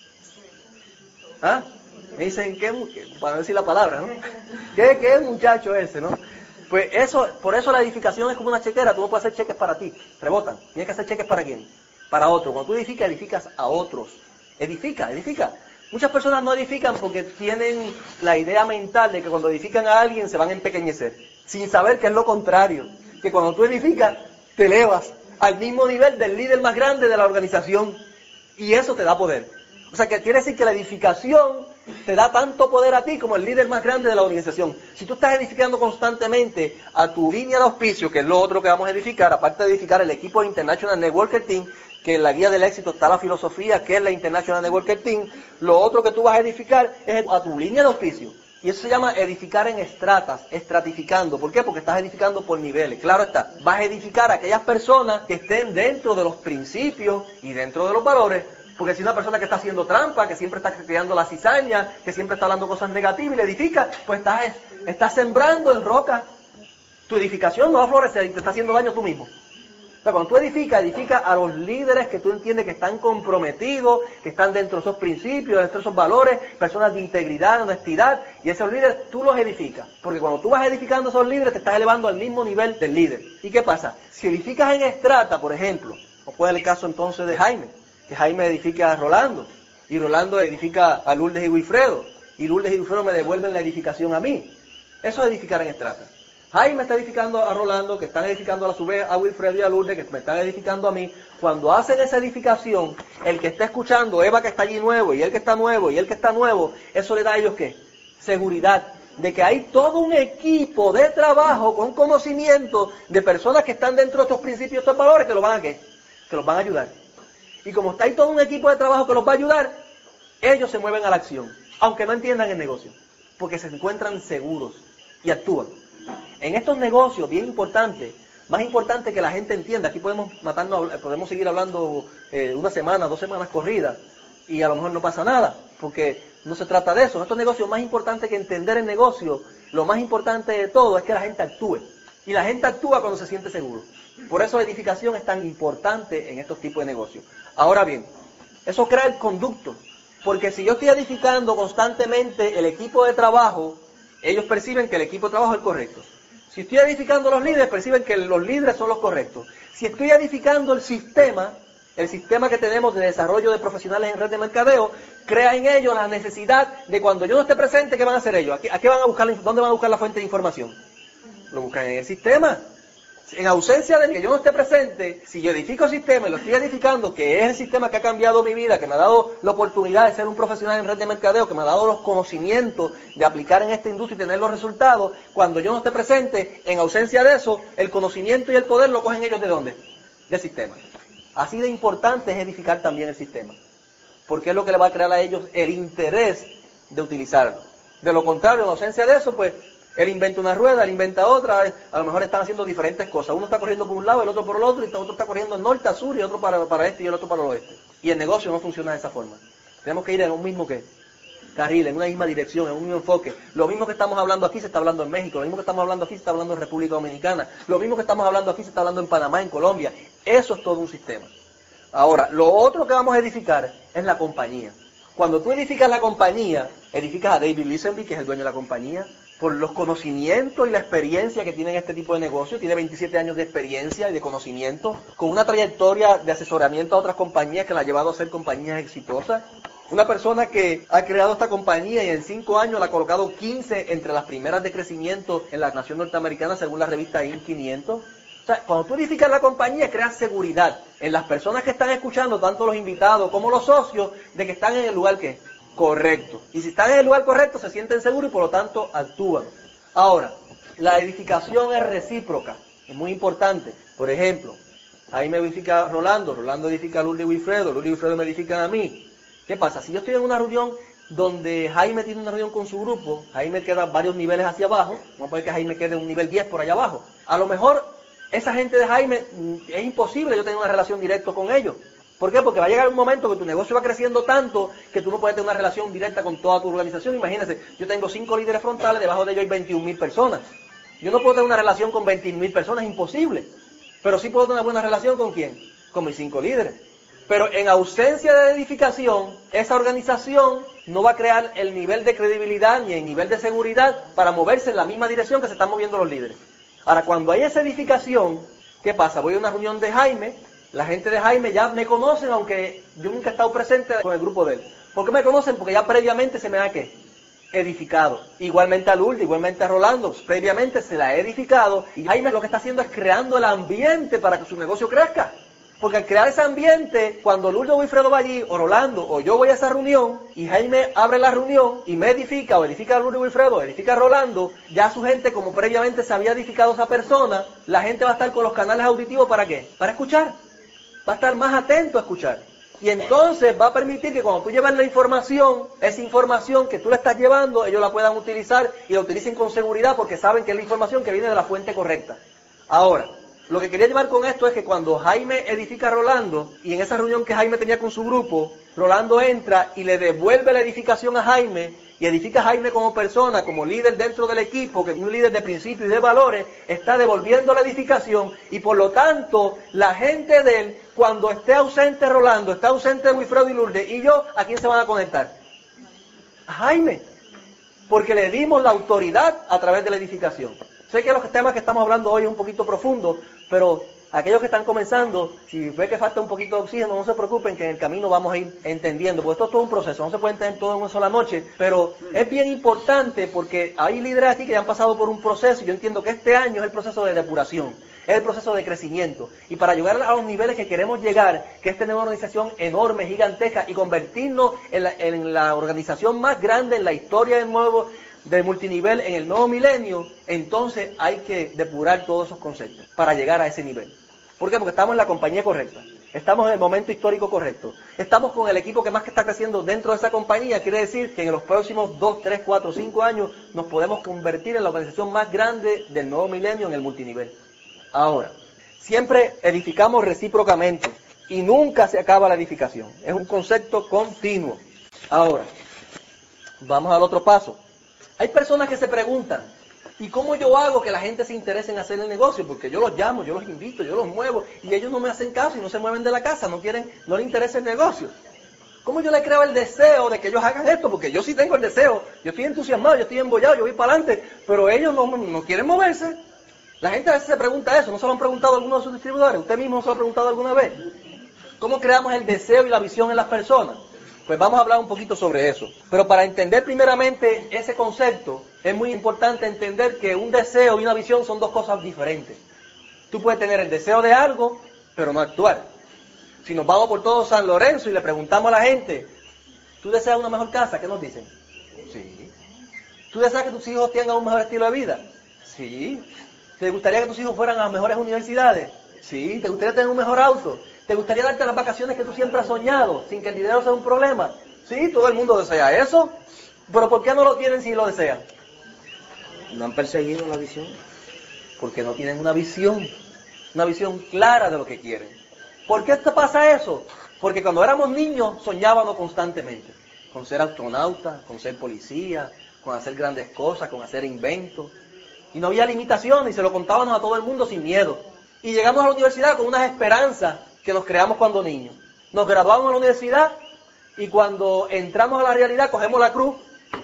¿Ah? Me dicen, ¿qué? Para no decir la palabra, ¿no? ¿Qué, qué muchacho ese, no? Pues eso, por eso la edificación es como una chequera. Tú no puedes hacer cheques para ti, rebotan. Tienes que hacer cheques para quién, para otro. Cuando tú edificas, edificas a otros. Edifica, edifica. Muchas personas no edifican porque tienen la idea mental de que cuando edifican a alguien se van a empequeñecer, sin saber que es lo contrario. Que cuando tú edificas, te elevas al mismo nivel del líder más grande de la organización. Y eso te da poder. O sea, que quiere decir que la edificación te da tanto poder a ti como el líder más grande de la organización. Si tú estás edificando constantemente a tu línea de auspicio, que es lo otro que vamos a edificar, aparte de edificar el equipo de International Networker Team, que en la guía del éxito está la filosofía, que es la International Networker Team, lo otro que tú vas a edificar es a tu línea de auspicio. Y eso se llama edificar en estratas, estratificando. ¿Por qué? Porque estás edificando por niveles. Claro está, vas a edificar a aquellas personas que estén dentro de los principios y dentro de los valores. Porque si una persona que está haciendo trampa, que siempre está creando la cizaña, que siempre está hablando cosas negativas y le edifica, pues estás, estás sembrando en roca. Tu edificación no va a florecer y te está haciendo daño tú mismo. O sea, cuando tú edificas, edifica a los líderes que tú entiendes que están comprometidos, que están dentro de esos principios, dentro de esos valores, personas de integridad, de honestidad, y esos líderes tú los edificas. Porque cuando tú vas edificando a esos líderes, te estás elevando al mismo nivel del líder. ¿Y qué pasa? Si edificas en estrata, por ejemplo, o puede ser el caso entonces de Jaime, que Jaime edifica a Rolando, y Rolando edifica a Lourdes y Wilfredo, y Lourdes y Wilfredo me devuelven la edificación a mí. Eso es edificar en estrata. Jaime está edificando a Rolando, que están edificando a su vez a Wilfredo y a Lourdes, que me están edificando a mí. Cuando hacen esa edificación, el que está escuchando, Eva que está allí nuevo, y él que está nuevo, y él que está nuevo, eso le da a ellos ¿qué? Seguridad de que hay todo un equipo de trabajo con conocimiento de personas que están dentro de estos principios, estos valores, que los van a ¿qué? Que los van a ayudar. Y como está ahí todo un equipo de trabajo que los va a ayudar, ellos se mueven a la acción, aunque no entiendan el negocio, porque se encuentran seguros y actúan. En estos negocios, bien importante, Más importante que la gente entienda, aquí podemos matarnos, podemos seguir hablando eh, una semana, dos semanas corridas, y a lo mejor no pasa nada, porque no se trata de eso. En estos negocios, más importante que entender el negocio, lo más importante de todo es que la gente actúe. Y la gente actúa cuando se siente seguro. Por eso la edificación es tan importante en estos tipos de negocios. Ahora bien, eso crea el conducto. Porque si yo estoy edificando constantemente el equipo de trabajo, ellos perciben que el equipo de trabajo es correcto. Si estoy edificando los líderes, perciben que los líderes son los correctos. Si estoy edificando el sistema, el sistema que tenemos de desarrollo de profesionales en red de mercadeo, crea en ellos la necesidad de cuando yo no esté presente, ¿qué van a hacer ellos? ¿A qué, a qué van a buscar, ¿Dónde van a buscar la fuente de información? Lo buscan en el sistema. En ausencia de que yo no esté presente, si yo edifico el sistema y lo estoy edificando, que es el sistema que ha cambiado mi vida, que me ha dado la oportunidad de ser un profesional en red de mercadeo, que me ha dado los conocimientos de aplicar en esta industria y tener los resultados, cuando yo no esté presente, en ausencia de eso, el conocimiento y el poder lo cogen ellos ¿de dónde? Del sistema. Así de importante es edificar también el sistema, porque es lo que le va a crear a ellos el interés de utilizarlo. De lo contrario, en ausencia de eso, pues, él inventa una rueda, él inventa otra, a lo mejor están haciendo diferentes cosas. Uno está corriendo por un lado, el otro por el otro, y el otro está corriendo del norte a sur, y el otro para, para este y el otro para el oeste. Y el negocio no funciona de esa forma. Tenemos que ir en un mismo ¿qué? carril, en una misma dirección, en un mismo enfoque. Lo mismo que estamos hablando aquí se está hablando en México, lo mismo que estamos hablando aquí se está hablando en República Dominicana, lo mismo que estamos hablando aquí se está hablando en Panamá, en Colombia. Eso es todo un sistema. Ahora, lo otro que vamos a edificar es la compañía. Cuando tú edificas la compañía, edificas a David Lisenby, que es el dueño de la compañía, por los conocimientos y la experiencia que tiene en este tipo de negocio. Tiene veintisiete años de experiencia y de conocimiento, con una trayectoria de asesoramiento a otras compañías que la ha llevado a ser compañías exitosas. Una persona que ha creado esta compañía y en cinco años la ha colocado quince entre las primeras de crecimiento en la nación norteamericana según la revista Inc quinientos. O sea, cuando tú edificas la compañía, creas seguridad en las personas que están escuchando, tanto los invitados como los socios, de que están en el lugar que correcto. Y si están en el lugar correcto, se sienten seguros y por lo tanto actúan. Ahora, la edificación es recíproca, es muy importante. Por ejemplo, ahí me edifica Rolando, Rolando edifica a Lourdes y Wilfredo, Lourdes y Wilfredo me edifican a mí. ¿Qué pasa? Si yo estoy en una reunión donde Jaime tiene una reunión con su grupo, Jaime queda varios niveles hacia abajo, vamos a poner que Jaime quede en un nivel diez por allá abajo. A lo mejor esa gente de Jaime, es imposible yo tener una relación directa con ellos. ¿Por qué? Porque va a llegar un momento que tu negocio va creciendo tanto que tú no puedes tener una relación directa con toda tu organización. Imagínense, yo tengo cinco líderes frontales, debajo de ellos hay veintiún mil personas. Yo no puedo tener una relación con veintiún mil personas, es imposible. Pero sí puedo tener una buena relación con ¿quién? Con mis cinco líderes. Pero en ausencia de edificación, esa organización no va a crear el nivel de credibilidad ni el nivel de seguridad para moverse en la misma dirección que se están moviendo los líderes. Ahora, cuando hay esa edificación, ¿qué pasa? Voy a una reunión de Jaime, la gente de Jaime ya me conocen, aunque yo nunca he estado presente con el grupo de él. ¿Por qué me conocen? Porque ya previamente se me ha ¿qué? edificado. Igualmente a Lourdes, igualmente a Rolando, previamente se la ha edificado. Y Jaime lo que está haciendo es creando el ambiente para que su negocio crezca. Porque al crear ese ambiente, cuando Lourdes o Wilfredo va allí, o Rolando, o yo voy a esa reunión, y Jaime abre la reunión, y me edifica, o edifica a Lourdes o Wilfredo, o edifica a Rolando, ya su gente, como previamente se había edificado esa persona, la gente va a estar con los canales auditivos, ¿para qué? Para escuchar. Va a estar más atento a escuchar. Y entonces va a permitir que cuando tú llevas la información, esa información que tú le estás llevando, ellos la puedan utilizar, y la utilicen con seguridad, porque saben que es la información que viene de la fuente correcta. Ahora, lo que quería llevar con esto es que cuando Jaime edifica a Rolando, y en esa reunión que Jaime tenía con su grupo, Rolando entra y le devuelve la edificación a Jaime, y edifica a Jaime como persona, como líder dentro del equipo, que es un líder de principios y de valores, está devolviendo la edificación, y por lo tanto, la gente de él, cuando esté ausente Rolando, está ausente Wilfredo y Lourdes, y yo, ¿a quién se van a conectar? A Jaime, porque le dimos la autoridad a través de la edificación. Sé que los temas que estamos hablando hoy es un poquito profundo, pero aquellos que están comenzando, si ve que falta un poquito de oxígeno, no se preocupen, que en el camino vamos a ir entendiendo, porque esto es todo un proceso, no se puede entender todo en una sola noche, pero es bien importante porque hay líderes aquí que ya han pasado por un proceso, y yo entiendo que este año es el proceso de depuración, es el proceso de crecimiento, y para llegar a los niveles que queremos llegar, que es tener una organización enorme, gigantesca, y convertirnos en la, en la organización más grande en la historia del nuevo de multinivel en el nuevo milenio, entonces hay que depurar todos esos conceptos para llegar a ese nivel. ¿Por qué? Porque estamos en la compañía correcta, estamos en el momento histórico correcto, estamos con el equipo que más que está creciendo dentro de esa compañía. Quiere decir que en los próximos dos, tres, cuatro, cinco años nos podemos convertir en la organización más grande del nuevo milenio en el multinivel. Ahora, siempre edificamos recíprocamente y nunca se acaba la edificación. Es un concepto continuo. Ahora, vamos al otro paso. Hay personas que se preguntan, ¿y cómo yo hago que la gente se interese en hacer el negocio? Porque yo los llamo, yo los invito, yo los muevo y ellos no me hacen caso y no se mueven de la casa, no quieren, no les interesa el negocio. ¿Cómo yo le creo el deseo de que ellos hagan esto? Porque yo sí tengo el deseo, yo estoy entusiasmado, yo estoy embollado, yo voy para adelante, pero ellos no, no quieren moverse. La gente a veces se pregunta eso, ¿no se lo han preguntado algunos de sus distribuidores? ¿Usted mismo no se lo ha preguntado alguna vez? ¿Cómo creamos el deseo y la visión en las personas? Pues vamos a hablar un poquito sobre eso. Pero para entender primeramente ese concepto, es muy importante entender que un deseo y una visión son dos cosas diferentes. Tú puedes tener el deseo de algo, pero no actuar. Si nos vamos por todo San Lorenzo y le preguntamos a la gente, ¿tú deseas una mejor casa? ¿Qué nos dicen? Sí. ¿Tú deseas que tus hijos tengan un mejor estilo de vida? Sí. ¿Te gustaría que tus hijos fueran a las mejores universidades? Sí. ¿Te gustaría tener un mejor auto? ¿Te gustaría darte las vacaciones que tú siempre has soñado, sin que el dinero sea un problema? Sí, todo el mundo desea eso. ¿Pero por qué no lo tienen si lo desean? ¿No han perseguido la visión? Porque no tienen una visión, una visión clara de lo que quieren. ¿Por qué te pasa eso? Porque cuando éramos niños soñábamos constantemente, con ser astronauta, con ser policía, con hacer grandes cosas, con hacer inventos. Y no había limitaciones y se lo contábamos a todo el mundo sin miedo. Y llegamos a la universidad con unas esperanzas que nos creamos cuando niños. Nos graduamos en la universidad y cuando entramos a la realidad cogemos la cruz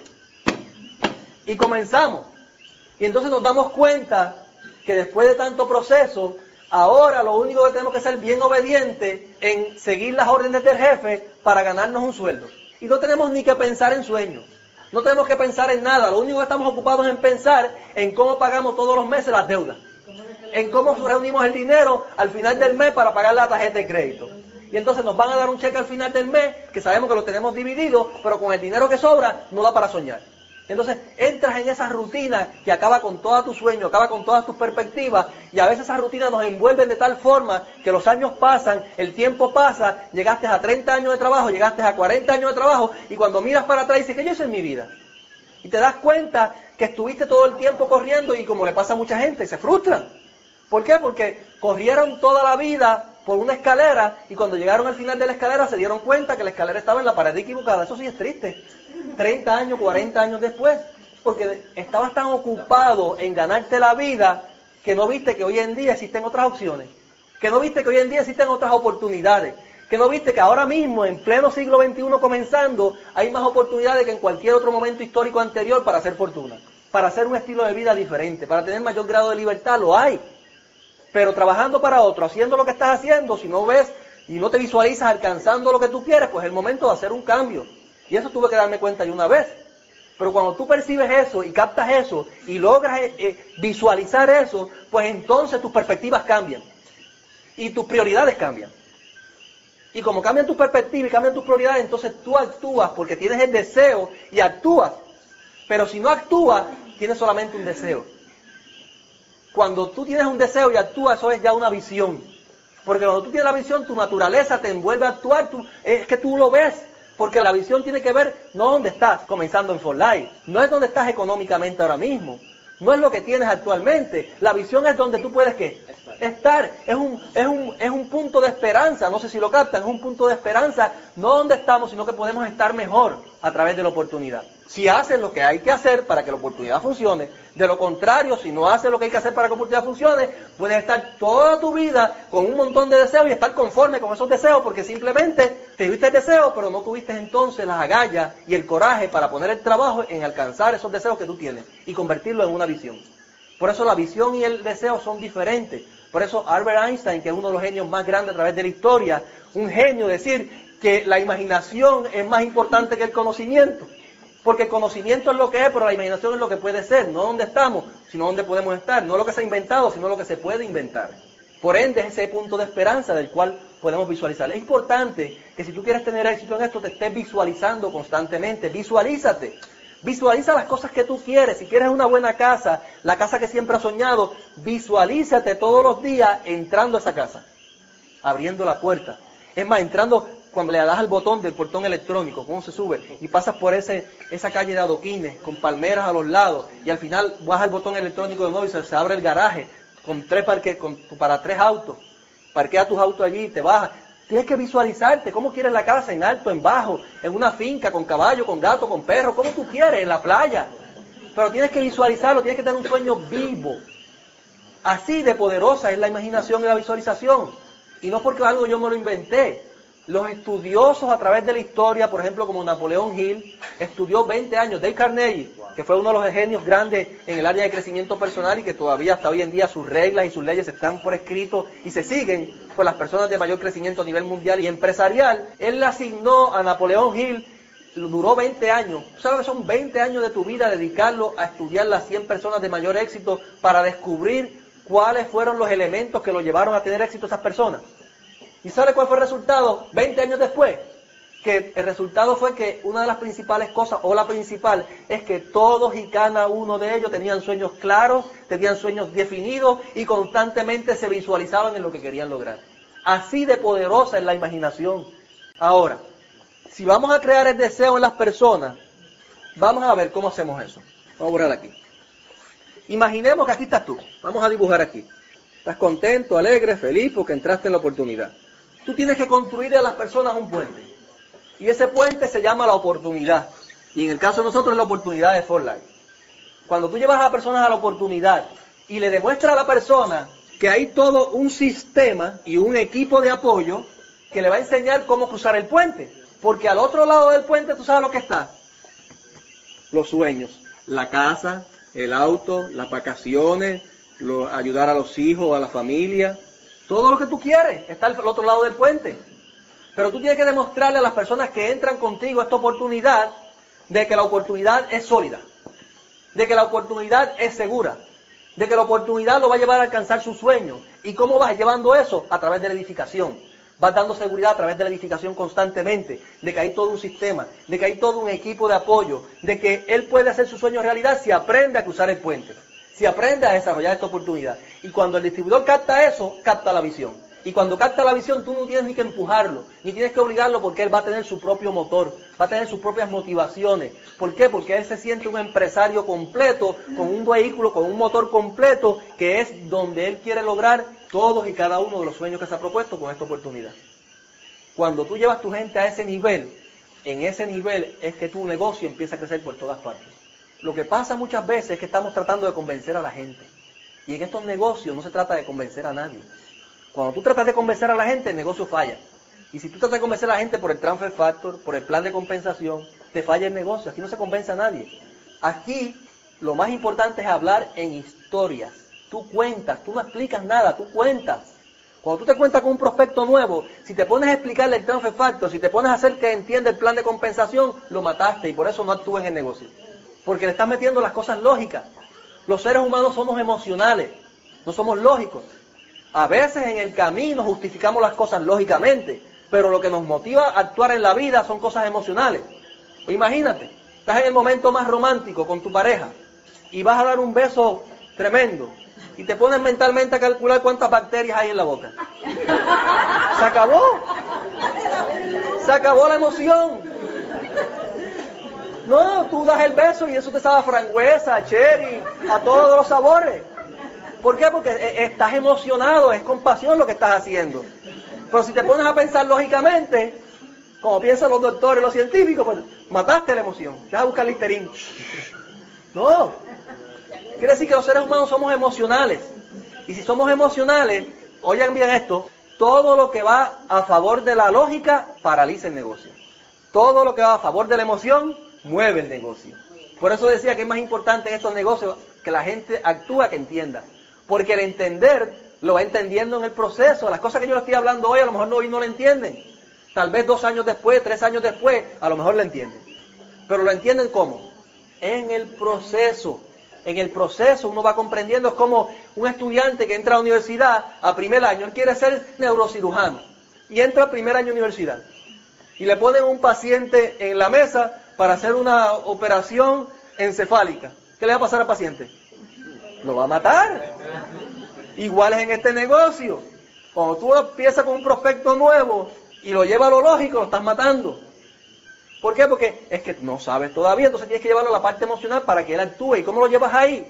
y comenzamos. Y entonces nos damos cuenta que después de tanto proceso, ahora lo único que tenemos que ser bien obedientes en seguir las órdenes del jefe para ganarnos un sueldo. Y no tenemos ni que pensar en sueños. No tenemos que pensar en nada. Lo único que estamos ocupados es en pensar en cómo pagamos todos los meses las deudas. En cómo reunimos el dinero al final del mes para pagar la tarjeta de crédito. Y entonces nos van a dar un cheque al final del mes, que sabemos que lo tenemos dividido, pero con el dinero que sobra no da para soñar. Entonces entras en esa rutina que acaba con todos tus sueños, acaba con todas tus perspectivas, y a veces esas rutinas nos envuelven de tal forma que los años pasan, el tiempo pasa, llegaste a treinta años de trabajo, llegaste a cuarenta años de trabajo, y cuando miras para atrás dices, ¿qué yo hice en mi vida? Y te das cuenta que estuviste todo el tiempo corriendo y como le pasa a mucha gente, se frustran. ¿Por qué? Porque corrieron toda la vida por una escalera y cuando llegaron al final de la escalera se dieron cuenta que la escalera estaba en la pared equivocada. Eso sí es triste. treinta años, cuarenta años después. Porque estabas tan ocupado en ganarte la vida que no viste que hoy en día existen otras opciones. Que no viste que hoy en día existen otras oportunidades. Que no viste que ahora mismo, en pleno siglo veintiuno comenzando, hay más oportunidades que en cualquier otro momento histórico anterior para hacer fortuna. Para hacer un estilo de vida diferente. Para tener mayor grado de libertad, lo hay. Pero trabajando para otro, haciendo lo que estás haciendo, si no ves y no te visualizas alcanzando lo que tú quieres, pues es el momento de hacer un cambio. Y eso tuve que darme cuenta de una vez. Pero cuando tú percibes eso y captas eso y logras eh, eh, visualizar eso, pues entonces tus perspectivas cambian. Y tus prioridades cambian. Y como cambian tus perspectivas y cambian tus prioridades, entonces tú actúas porque tienes el deseo y actúas. Pero si no actúas, tienes solamente un deseo. Cuando tú tienes un deseo y actúas, eso es ya una visión. Porque cuando tú tienes la visión, tu naturaleza te envuelve a actuar, tú, es que tú lo ves. Porque la visión tiene que ver no dónde estás comenzando en For Life, no es dónde estás económicamente ahora mismo, no es lo que tienes actualmente. La visión es donde tú puedes ¿qué? Estar. Es un, es un, es un punto de esperanza, no sé si lo captan, es un punto de esperanza, no donde estamos, sino que podemos estar mejor a través de la oportunidad. Si haces lo que hay que hacer para que la oportunidad funcione, de lo contrario, si no haces lo que hay que hacer para que la oportunidad funcione, puedes estar toda tu vida con un montón de deseos y estar conforme con esos deseos porque simplemente te tuviste el deseo, pero no tuviste entonces las agallas y el coraje para poner el trabajo en alcanzar esos deseos que tú tienes y convertirlo en una visión. Por eso la visión y el deseo son diferentes. Por eso Albert Einstein, que es uno de los genios más grandes a través de la historia, un genio, decir que la imaginación es más importante que el conocimiento. Porque el conocimiento es lo que es, pero la imaginación es lo que puede ser, no donde estamos, sino donde podemos estar, no lo que se ha inventado, sino lo que se puede inventar. Por ende, es ese punto de esperanza del cual podemos visualizar. Es importante que si tú quieres tener éxito en esto, te estés visualizando constantemente, visualízate. Visualiza las cosas que tú quieres. Si quieres una buena casa, la casa que siempre has soñado, visualízate todos los días entrando a esa casa, abriendo la puerta. Es más, entrando cuando le das al botón del portón electrónico, cómo se sube, y pasas por ese esa calle de adoquines, con palmeras a los lados, y al final vas al botón electrónico de nuevo y se, se abre el garaje. con tres parque, con, para tres autos. Parquea tus autos allí, te bajas. Tienes que visualizarte cómo quieres la casa, en alto, en bajo, en una finca, con caballo, con gato, con perro, como tú quieres, en la playa. Pero tienes que visualizarlo, tienes que tener un sueño vivo. Así de poderosa es la imaginación y la visualización. Y no porque algo yo me lo inventé. Los estudiosos a través de la historia, por ejemplo, como Napoleón Hill, estudió veinte años. Dale Carnegie, que fue uno de los genios grandes en el área de crecimiento personal y que todavía hasta hoy en día sus reglas y sus leyes están por escrito y se siguen por las personas de mayor crecimiento a nivel mundial y empresarial. Él le asignó a Napoleón Hill, duró veinte años. ¿Sabes? Son veinte años de tu vida dedicarlo a estudiar las cien personas de mayor éxito para descubrir cuáles fueron los elementos que lo llevaron a tener éxito esas personas. ¿Y sabe cuál fue el resultado? veinte años después, que el resultado fue que una de las principales cosas, o la principal, es que todos y cada uno de ellos tenían sueños claros, tenían sueños definidos y constantemente se visualizaban en lo que querían lograr. Así de poderosa es la imaginación. Ahora, si vamos a crear el deseo en las personas, vamos a ver cómo hacemos eso. Vamos a borrar aquí. Imaginemos que aquí estás tú. Vamos a dibujar aquí. Estás contento, alegre, feliz porque entraste en la oportunidad. Tú tienes que construir a las personas un puente. Y ese puente se llama la oportunidad. Y en el caso de nosotros es la oportunidad de For Life. Cuando tú llevas a las personas a la oportunidad y le demuestras a la persona que hay todo un sistema y un equipo de apoyo que le va a enseñar cómo cruzar el puente. Porque al otro lado del puente tú sabes lo que está. Los sueños, la casa, el auto, las vacaciones, lo, ayudar a los hijos, a la familia, todo lo que tú quieres está al otro lado del puente. Pero tú tienes que demostrarle a las personas que entran contigo esta oportunidad de que la oportunidad es sólida, de que la oportunidad es segura, de que la oportunidad lo va a llevar a alcanzar sus sueños. ¿Y cómo vas llevando eso? A través de la edificación. Vas dando seguridad a través de la edificación constantemente, de que hay todo un sistema, de que hay todo un equipo de apoyo, de que él puede hacer sus sueños realidad si aprende a cruzar el puente, si aprende a desarrollar esta oportunidad. Y cuando el distribuidor capta eso, capta la visión. Y cuando capta la visión, tú no tienes ni que empujarlo, ni tienes que obligarlo porque él va a tener su propio motor, va a tener sus propias motivaciones. ¿Por qué? Porque él se siente un empresario completo, con un vehículo, con un motor completo, que es donde él quiere lograr todos y cada uno de los sueños que se ha propuesto con esta oportunidad. Cuando tú llevas tu gente a ese nivel, en ese nivel es que tu negocio empieza a crecer por todas partes. Lo que pasa muchas veces es que estamos tratando de convencer a la gente. Y en estos negocios no se trata de convencer a nadie. Cuando tú tratas de convencer a la gente, el negocio falla. Y si tú tratas de convencer a la gente por el transfer factor, por el plan de compensación, te falla el negocio. Aquí no se convence a nadie. Aquí lo más importante es hablar en historias. Tú cuentas, tú no explicas nada, tú cuentas. Cuando tú te cuentas con un prospecto nuevo, si te pones a explicarle el transfer factor, si te pones a hacer que entienda el plan de compensación, lo mataste y por eso no actúas en el negocio. Porque le estás metiendo las cosas lógicas. Los seres humanos somos emocionales, no somos lógicos. A veces en el camino justificamos las cosas lógicamente, pero lo que nos motiva a actuar en la vida son cosas emocionales. O imagínate, estás en el momento más romántico con tu pareja y vas a dar un beso tremendo y te pones mentalmente a calcular cuántas bacterias hay en la boca. Se acabó. Se acabó la emoción. No, tú das el beso y eso te sabe a frangüesa, a cherry, a todos los sabores. ¿Por qué? Porque estás emocionado, es con pasión lo que estás haciendo. Pero si te pones a pensar lógicamente, como piensan los doctores, los científicos, pues mataste la emoción. Te vas a buscar Listerine. No. Quiere decir que los seres humanos somos emocionales. Y si somos emocionales, oigan bien esto, todo lo que va a favor de la lógica paraliza el negocio. Todo lo que va a favor de la emoción mueve el negocio. Por eso decía que es más importante en estos negocios que la gente actúa, que entienda. Porque el entender lo va entendiendo en el proceso. Las cosas que yo le estoy hablando hoy a lo mejor no, hoy no lo entienden. Tal vez dos años después, tres años después, a lo mejor lo entienden. Pero lo entienden ¿cómo? En el proceso. En el proceso uno va comprendiendo. Es como un estudiante que entra a la universidad a primer año. Él quiere ser neurocirujano. Y entra a primer año de universidad. Y le ponen un paciente en la mesa para hacer una operación encefálica. ¿Qué le va a pasar al paciente? Lo va a matar. Igual es en este negocio. Cuando tú empiezas con un prospecto nuevo y lo llevas a lo lógico, lo estás matando. ¿Por qué? Porque es que no sabes todavía, entonces tienes que llevarlo a la parte emocional para que él actúe. ¿Y cómo lo llevas ahí?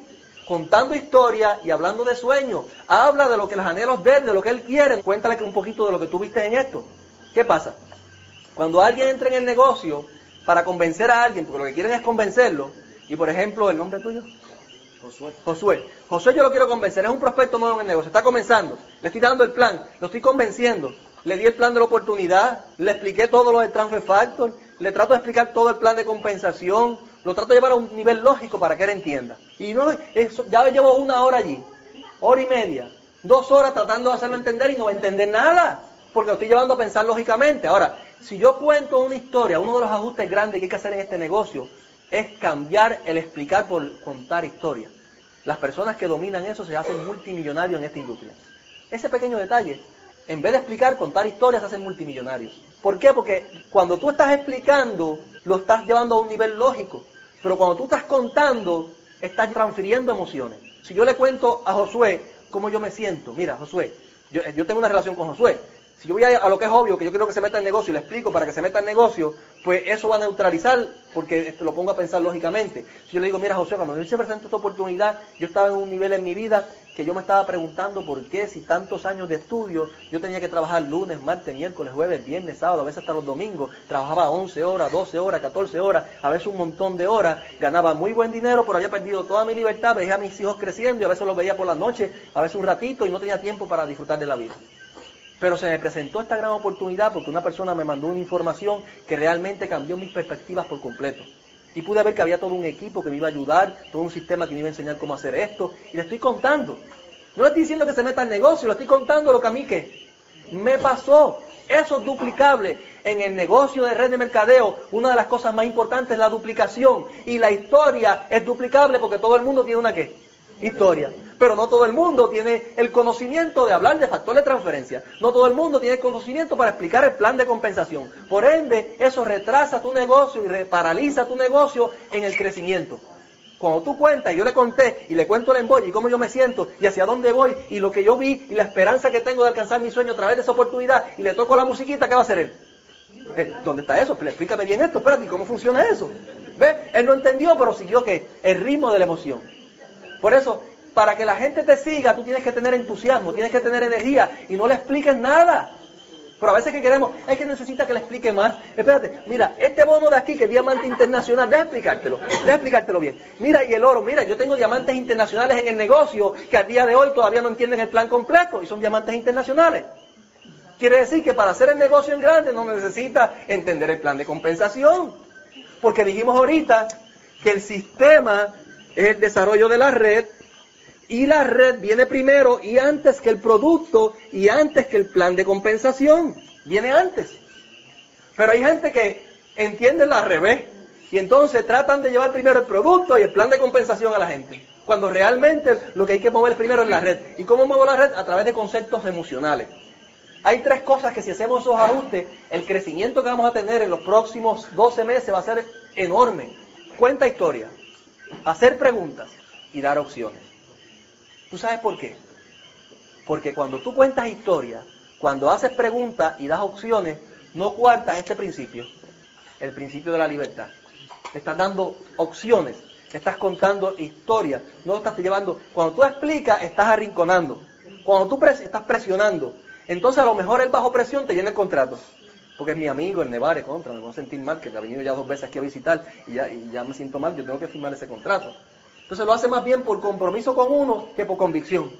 contando historias y hablando de sueños. Habla de lo que los anhelos de él, de lo que él quiere. Cuéntale un poquito de lo que tú viste en esto. ¿Qué pasa? Cuando alguien entra en el negocio para convencer a alguien, porque lo que quieren es convencerlo, y por ejemplo, ¿el nombre tuyo? Josué. Josué. Josué yo lo quiero convencer, es un prospecto nuevo en el negocio, está comenzando, le estoy dando el plan, lo estoy convenciendo, le di el plan de la oportunidad, le expliqué todo lo del transfer factor, le trato de explicar todo el plan de compensación, lo trato de llevar a un nivel lógico para que él entienda. Y no, eso, ya llevo una hora allí, hora y media, dos horas tratando de hacerlo entender y no va a entender nada, porque lo estoy llevando a pensar lógicamente. Ahora, si yo cuento una historia, uno de los ajustes grandes que hay que hacer en este negocio es cambiar el explicar por contar historias. Las personas que dominan eso se hacen multimillonarios en esta industria. Ese pequeño detalle, en vez de explicar, contar historias, se hacen multimillonarios. ¿Por qué? Porque cuando tú estás explicando, lo estás llevando a un nivel lógico. Pero cuando tú estás contando, estás transfiriendo emociones. Si yo le cuento a Josué cómo yo me siento, mira, Josué, yo, yo tengo una relación con Josué. Si yo voy a, a lo que es obvio, que yo quiero que se meta en negocio y le explico para que se meta en negocio, pues eso va a neutralizar, porque lo pongo a pensar lógicamente. Si yo le digo, mira José, cuando yo se presentó esta oportunidad, yo estaba en un nivel en mi vida que yo me estaba preguntando por qué, si tantos años de estudio, yo tenía que trabajar lunes, martes, miércoles, jueves, viernes, sábado, a veces hasta los domingos, trabajaba once horas, doce horas, catorce horas, a veces un montón de horas, ganaba muy buen dinero, pero había perdido toda mi libertad, veía a mis hijos creciendo y a veces los veía por la noche, a veces un ratito y no tenía tiempo para disfrutar de la vida. Pero se me presentó esta gran oportunidad porque una persona me mandó una información que realmente cambió mis perspectivas por completo. Y pude ver que había todo un equipo que me iba a ayudar, todo un sistema que me iba a enseñar cómo hacer esto. Y le estoy contando. No le estoy diciendo que se meta en negocio, le estoy contando lo que a mí que me pasó. Eso es duplicable. En el negocio de red de mercadeo, una de las cosas más importantes es la duplicación. Y la historia es duplicable porque todo el mundo tiene una ¿qué? Historia. Pero no todo el mundo tiene el conocimiento de hablar de factor de transferencia. No todo el mundo tiene el conocimiento para explicar el plan de compensación. Por ende, eso retrasa tu negocio y paraliza tu negocio en el crecimiento. Cuando tú cuentas, y yo le conté, y le cuento el embollo, y cómo yo me siento, y hacia dónde voy, y lo que yo vi, y la esperanza que tengo de alcanzar mi sueño a través de esa oportunidad, y le toco la musiquita, ¿qué va a hacer él? Eh, ¿Dónde está eso? Explícame bien esto, espérate, ¿cómo funciona eso? ¿Ves? Él no entendió, pero siguió ¿qué? El ritmo de la emoción. Por eso, para que la gente te siga, tú tienes que tener entusiasmo, tienes que tener energía y no le expliques nada. Pero a veces que queremos, es que necesita que le explique más. Espérate, mira, este bono de aquí que es diamante internacional, déjame explicártelo, déjame explicártelo bien. Mira, y el oro, mira, yo tengo diamantes internacionales en el negocio que al día de hoy todavía no entienden el plan completo y son diamantes internacionales. Quiere decir que para hacer el negocio en grande no necesita entender el plan de compensación. Porque dijimos ahorita que el sistema es el desarrollo de la red, y la red viene primero y antes que el producto y antes que el plan de compensación. Viene antes. Pero hay gente que entiende al revés y entonces tratan de llevar primero el producto y el plan de compensación a la gente. Cuando realmente lo que hay que mover primero es la red. ¿Y cómo muevo la red? A través de conceptos emocionales. Hay tres cosas que si hacemos esos ajustes, el crecimiento que vamos a tener en los próximos doce meses va a ser enorme. Cuenta historia, hacer preguntas y dar opciones. ¿Tú sabes por qué? Porque cuando tú cuentas historias, cuando haces preguntas y das opciones, no cuartas este principio, el principio de la libertad. Te estás dando opciones, te estás contando historias, no estás llevando. Cuando tú explicas, estás arrinconando. Cuando tú pres estás presionando, entonces a lo mejor el bajo presión te llena el contrato. Porque es mi amigo, el Nevare, contra, me voy a sentir mal, que te ha venido ya dos veces aquí a visitar y ya, y ya me siento mal, yo tengo que firmar ese contrato. Entonces lo hace más bien por compromiso con uno que por convicción.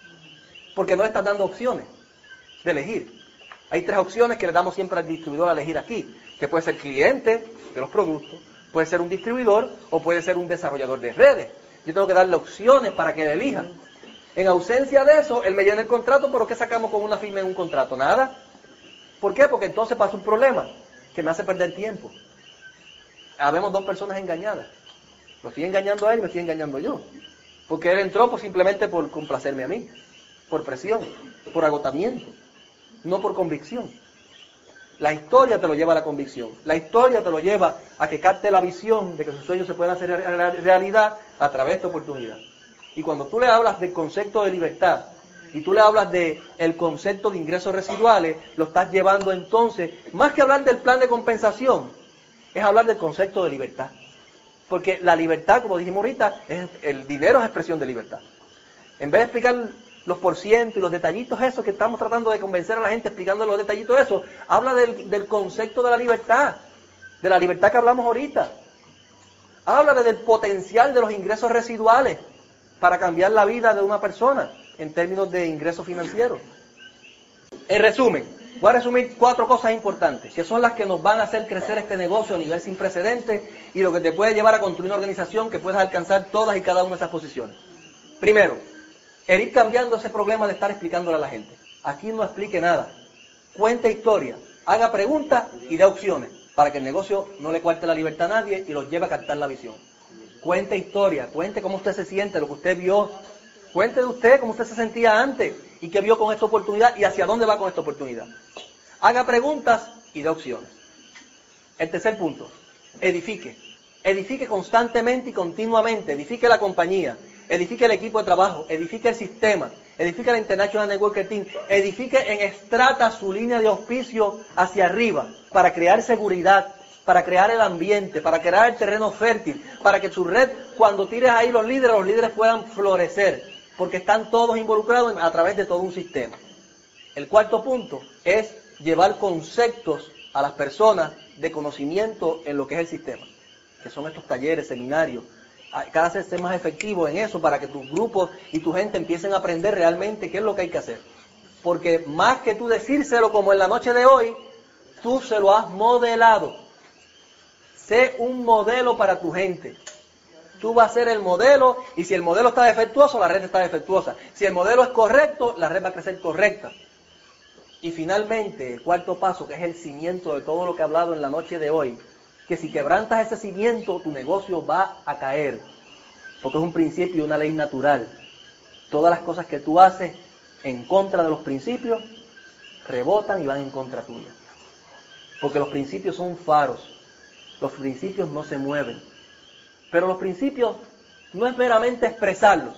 Porque no le estás dando opciones de elegir. Hay tres opciones que le damos siempre al distribuidor a elegir aquí. Que puede ser cliente de los productos, puede ser un distribuidor o puede ser un desarrollador de redes. Yo tengo que darle opciones para que él elija. En ausencia de eso, él me llena el contrato, pero ¿qué sacamos con una firma en un contrato? Nada. ¿Por qué? Porque entonces pasa un problema que me hace perder tiempo. Habemos dos personas engañadas. Lo estoy engañando a él y me estoy engañando yo. Porque él entró pues, simplemente por complacerme a mí. Por presión, por agotamiento. No por convicción. La historia te lo lleva a la convicción. La historia te lo lleva a que capte la visión de que sus sueños se pueden hacer realidad a través de esta oportunidad. Y cuando tú le hablas del concepto de libertad y tú le hablas del concepto de ingresos residuales, lo estás llevando entonces, más que hablar del plan de compensación, es hablar del concepto de libertad. Porque la libertad, como dijimos ahorita, es, el dinero es expresión de libertad. En vez de explicar los porcientos y los detallitos esos que estamos tratando de convencer a la gente, explicando los detallitos esos, habla del, del concepto de la libertad, de la libertad que hablamos ahorita. Habla del potencial de los ingresos residuales para cambiar la vida de una persona en términos de ingresos financieros. En resumen, voy a resumir cuatro cosas importantes, que son las que nos van a hacer crecer este negocio a nivel sin precedentes y lo que te puede llevar a construir una organización que puedas alcanzar todas y cada una de esas posiciones. Primero, el ir cambiando ese problema de estar explicándole a la gente. Aquí no explique nada. Cuente historia, haga preguntas y dé opciones para que el negocio no le cuarte la libertad a nadie y los lleve a captar la visión. Cuente historia, cuente cómo usted se siente, lo que usted vio. Cuente de usted cómo usted se sentía antes y qué vio con esta oportunidad y hacia dónde va con esta oportunidad. Haga preguntas y dé opciones. El tercer punto, edifique. Edifique constantemente y continuamente. Edifique la compañía, edifique el equipo de trabajo, edifique el sistema, edifique la International Network Team, edifique en estrata su línea de auspicio hacia arriba para crear seguridad, para crear el ambiente, para crear el terreno fértil, para que su red, cuando tires ahí los líderes, los líderes puedan florecer, porque están todos involucrados a través de todo un sistema. El cuarto punto es llevar conceptos a las personas de conocimiento en lo que es el sistema, que son estos talleres, seminarios. Cada vez ser más efectivo en eso para que tus grupos y tu gente empiecen a aprender realmente qué es lo que hay que hacer. Porque más que tú decírselo como en la noche de hoy, tú se lo has modelado. Sé un modelo para tu gente. Tú vas a ser el modelo y si el modelo está defectuoso, la red está defectuosa. Si el modelo es correcto, la red va a crecer correcta. Y finalmente, el cuarto paso, que es el cimiento de todo lo que he hablado en la noche de hoy, que si quebrantas ese cimiento, tu negocio va a caer. Porque es un principio y una ley natural. Todas las cosas que tú haces en contra de los principios, rebotan y van en contra tuya. Porque los principios son faros. Los principios no se mueven. Pero los principios no es meramente expresarlos.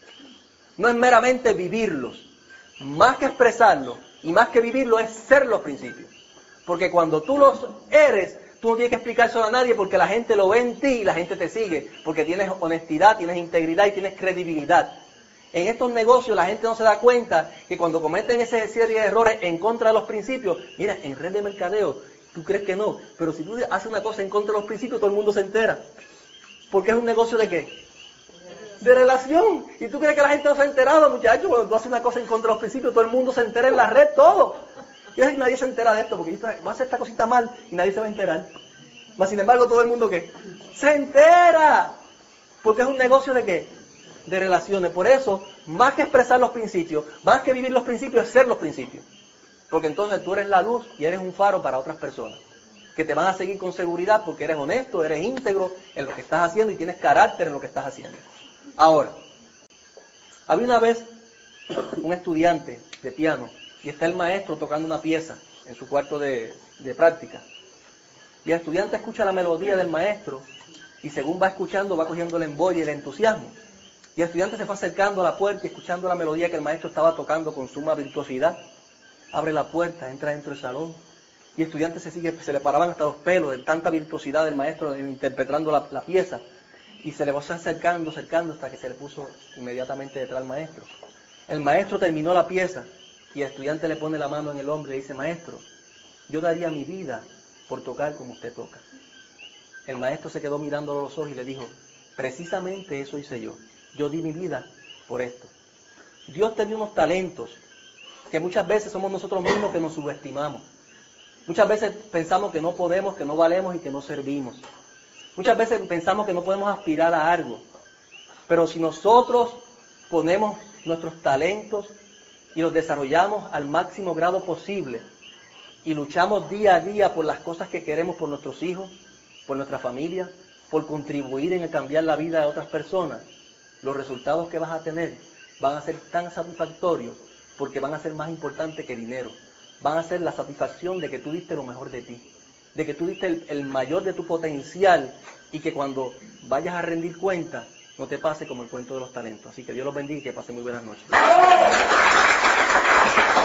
No es meramente vivirlos. Más que expresarlos y más que vivirlos es ser los principios. Porque cuando tú los eres, tú no tienes que explicárselo a nadie porque la gente lo ve en ti y la gente te sigue. Porque tienes honestidad, tienes integridad y tienes credibilidad. En estos negocios la gente no se da cuenta que cuando cometen ese serie de errores en contra de los principios, mira, en red de mercadeo, tú crees que no, pero si tú haces una cosa en contra de los principios, todo el mundo se entera. Porque es un negocio de ¿qué? De relación. Y tú crees que la gente no se ha enterado, muchachos, cuando tú haces una cosa en contra de los principios, todo el mundo se entera en la red, todo. Y es que nadie se entera de esto, porque va a hacer esta cosita mal y nadie se va a enterar. Mas sin embargo, todo el mundo ¿qué? Se entera. Porque es un negocio de ¿qué? De relaciones. Por eso, más que expresar los principios, más que vivir los principios, es ser los principios. Porque entonces tú eres la luz y eres un faro para otras personas, que te van a seguir con seguridad porque eres honesto, eres íntegro en lo que estás haciendo y tienes carácter en lo que estás haciendo. Ahora, había una vez un estudiante de piano y está el maestro tocando una pieza en su cuarto de, de práctica. Y el estudiante escucha la melodía del maestro y según va escuchando va cogiendo el embolle y el entusiasmo. Y el estudiante se fue acercando a la puerta y escuchando la melodía que el maestro estaba tocando con suma virtuosidad. Abre la puerta, entra dentro del salón y el estudiante se sigue, se le paraban hasta los pelos de tanta virtuosidad del maestro interpretando la, la pieza y se le va acercando, acercando hasta que se le puso inmediatamente detrás al maestro. El maestro terminó la pieza y el estudiante le pone la mano en el hombro y le dice, maestro, yo daría mi vida por tocar como usted toca. El maestro se quedó mirándolo a los ojos y le dijo, precisamente eso hice yo. Yo di mi vida por esto. Dios te dio unos talentos que muchas veces somos nosotros mismos que nos subestimamos. Muchas veces pensamos que no podemos, que no valemos y que no servimos. Muchas veces pensamos que no podemos aspirar a algo. Pero si nosotros ponemos nuestros talentos y los desarrollamos al máximo grado posible y luchamos día a día por las cosas que queremos por nuestros hijos, por nuestra familia, por contribuir en el cambiar la vida de otras personas, los resultados que vas a tener van a ser tan satisfactorios porque van a ser más importantes que dinero. Van a ser la satisfacción de que tú diste lo mejor de ti, de que tú diste el, el mayor de tu potencial y que cuando vayas a rendir cuenta no te pase como el cuento de los talentos. Así que Dios los bendiga y que pasen muy buenas noches.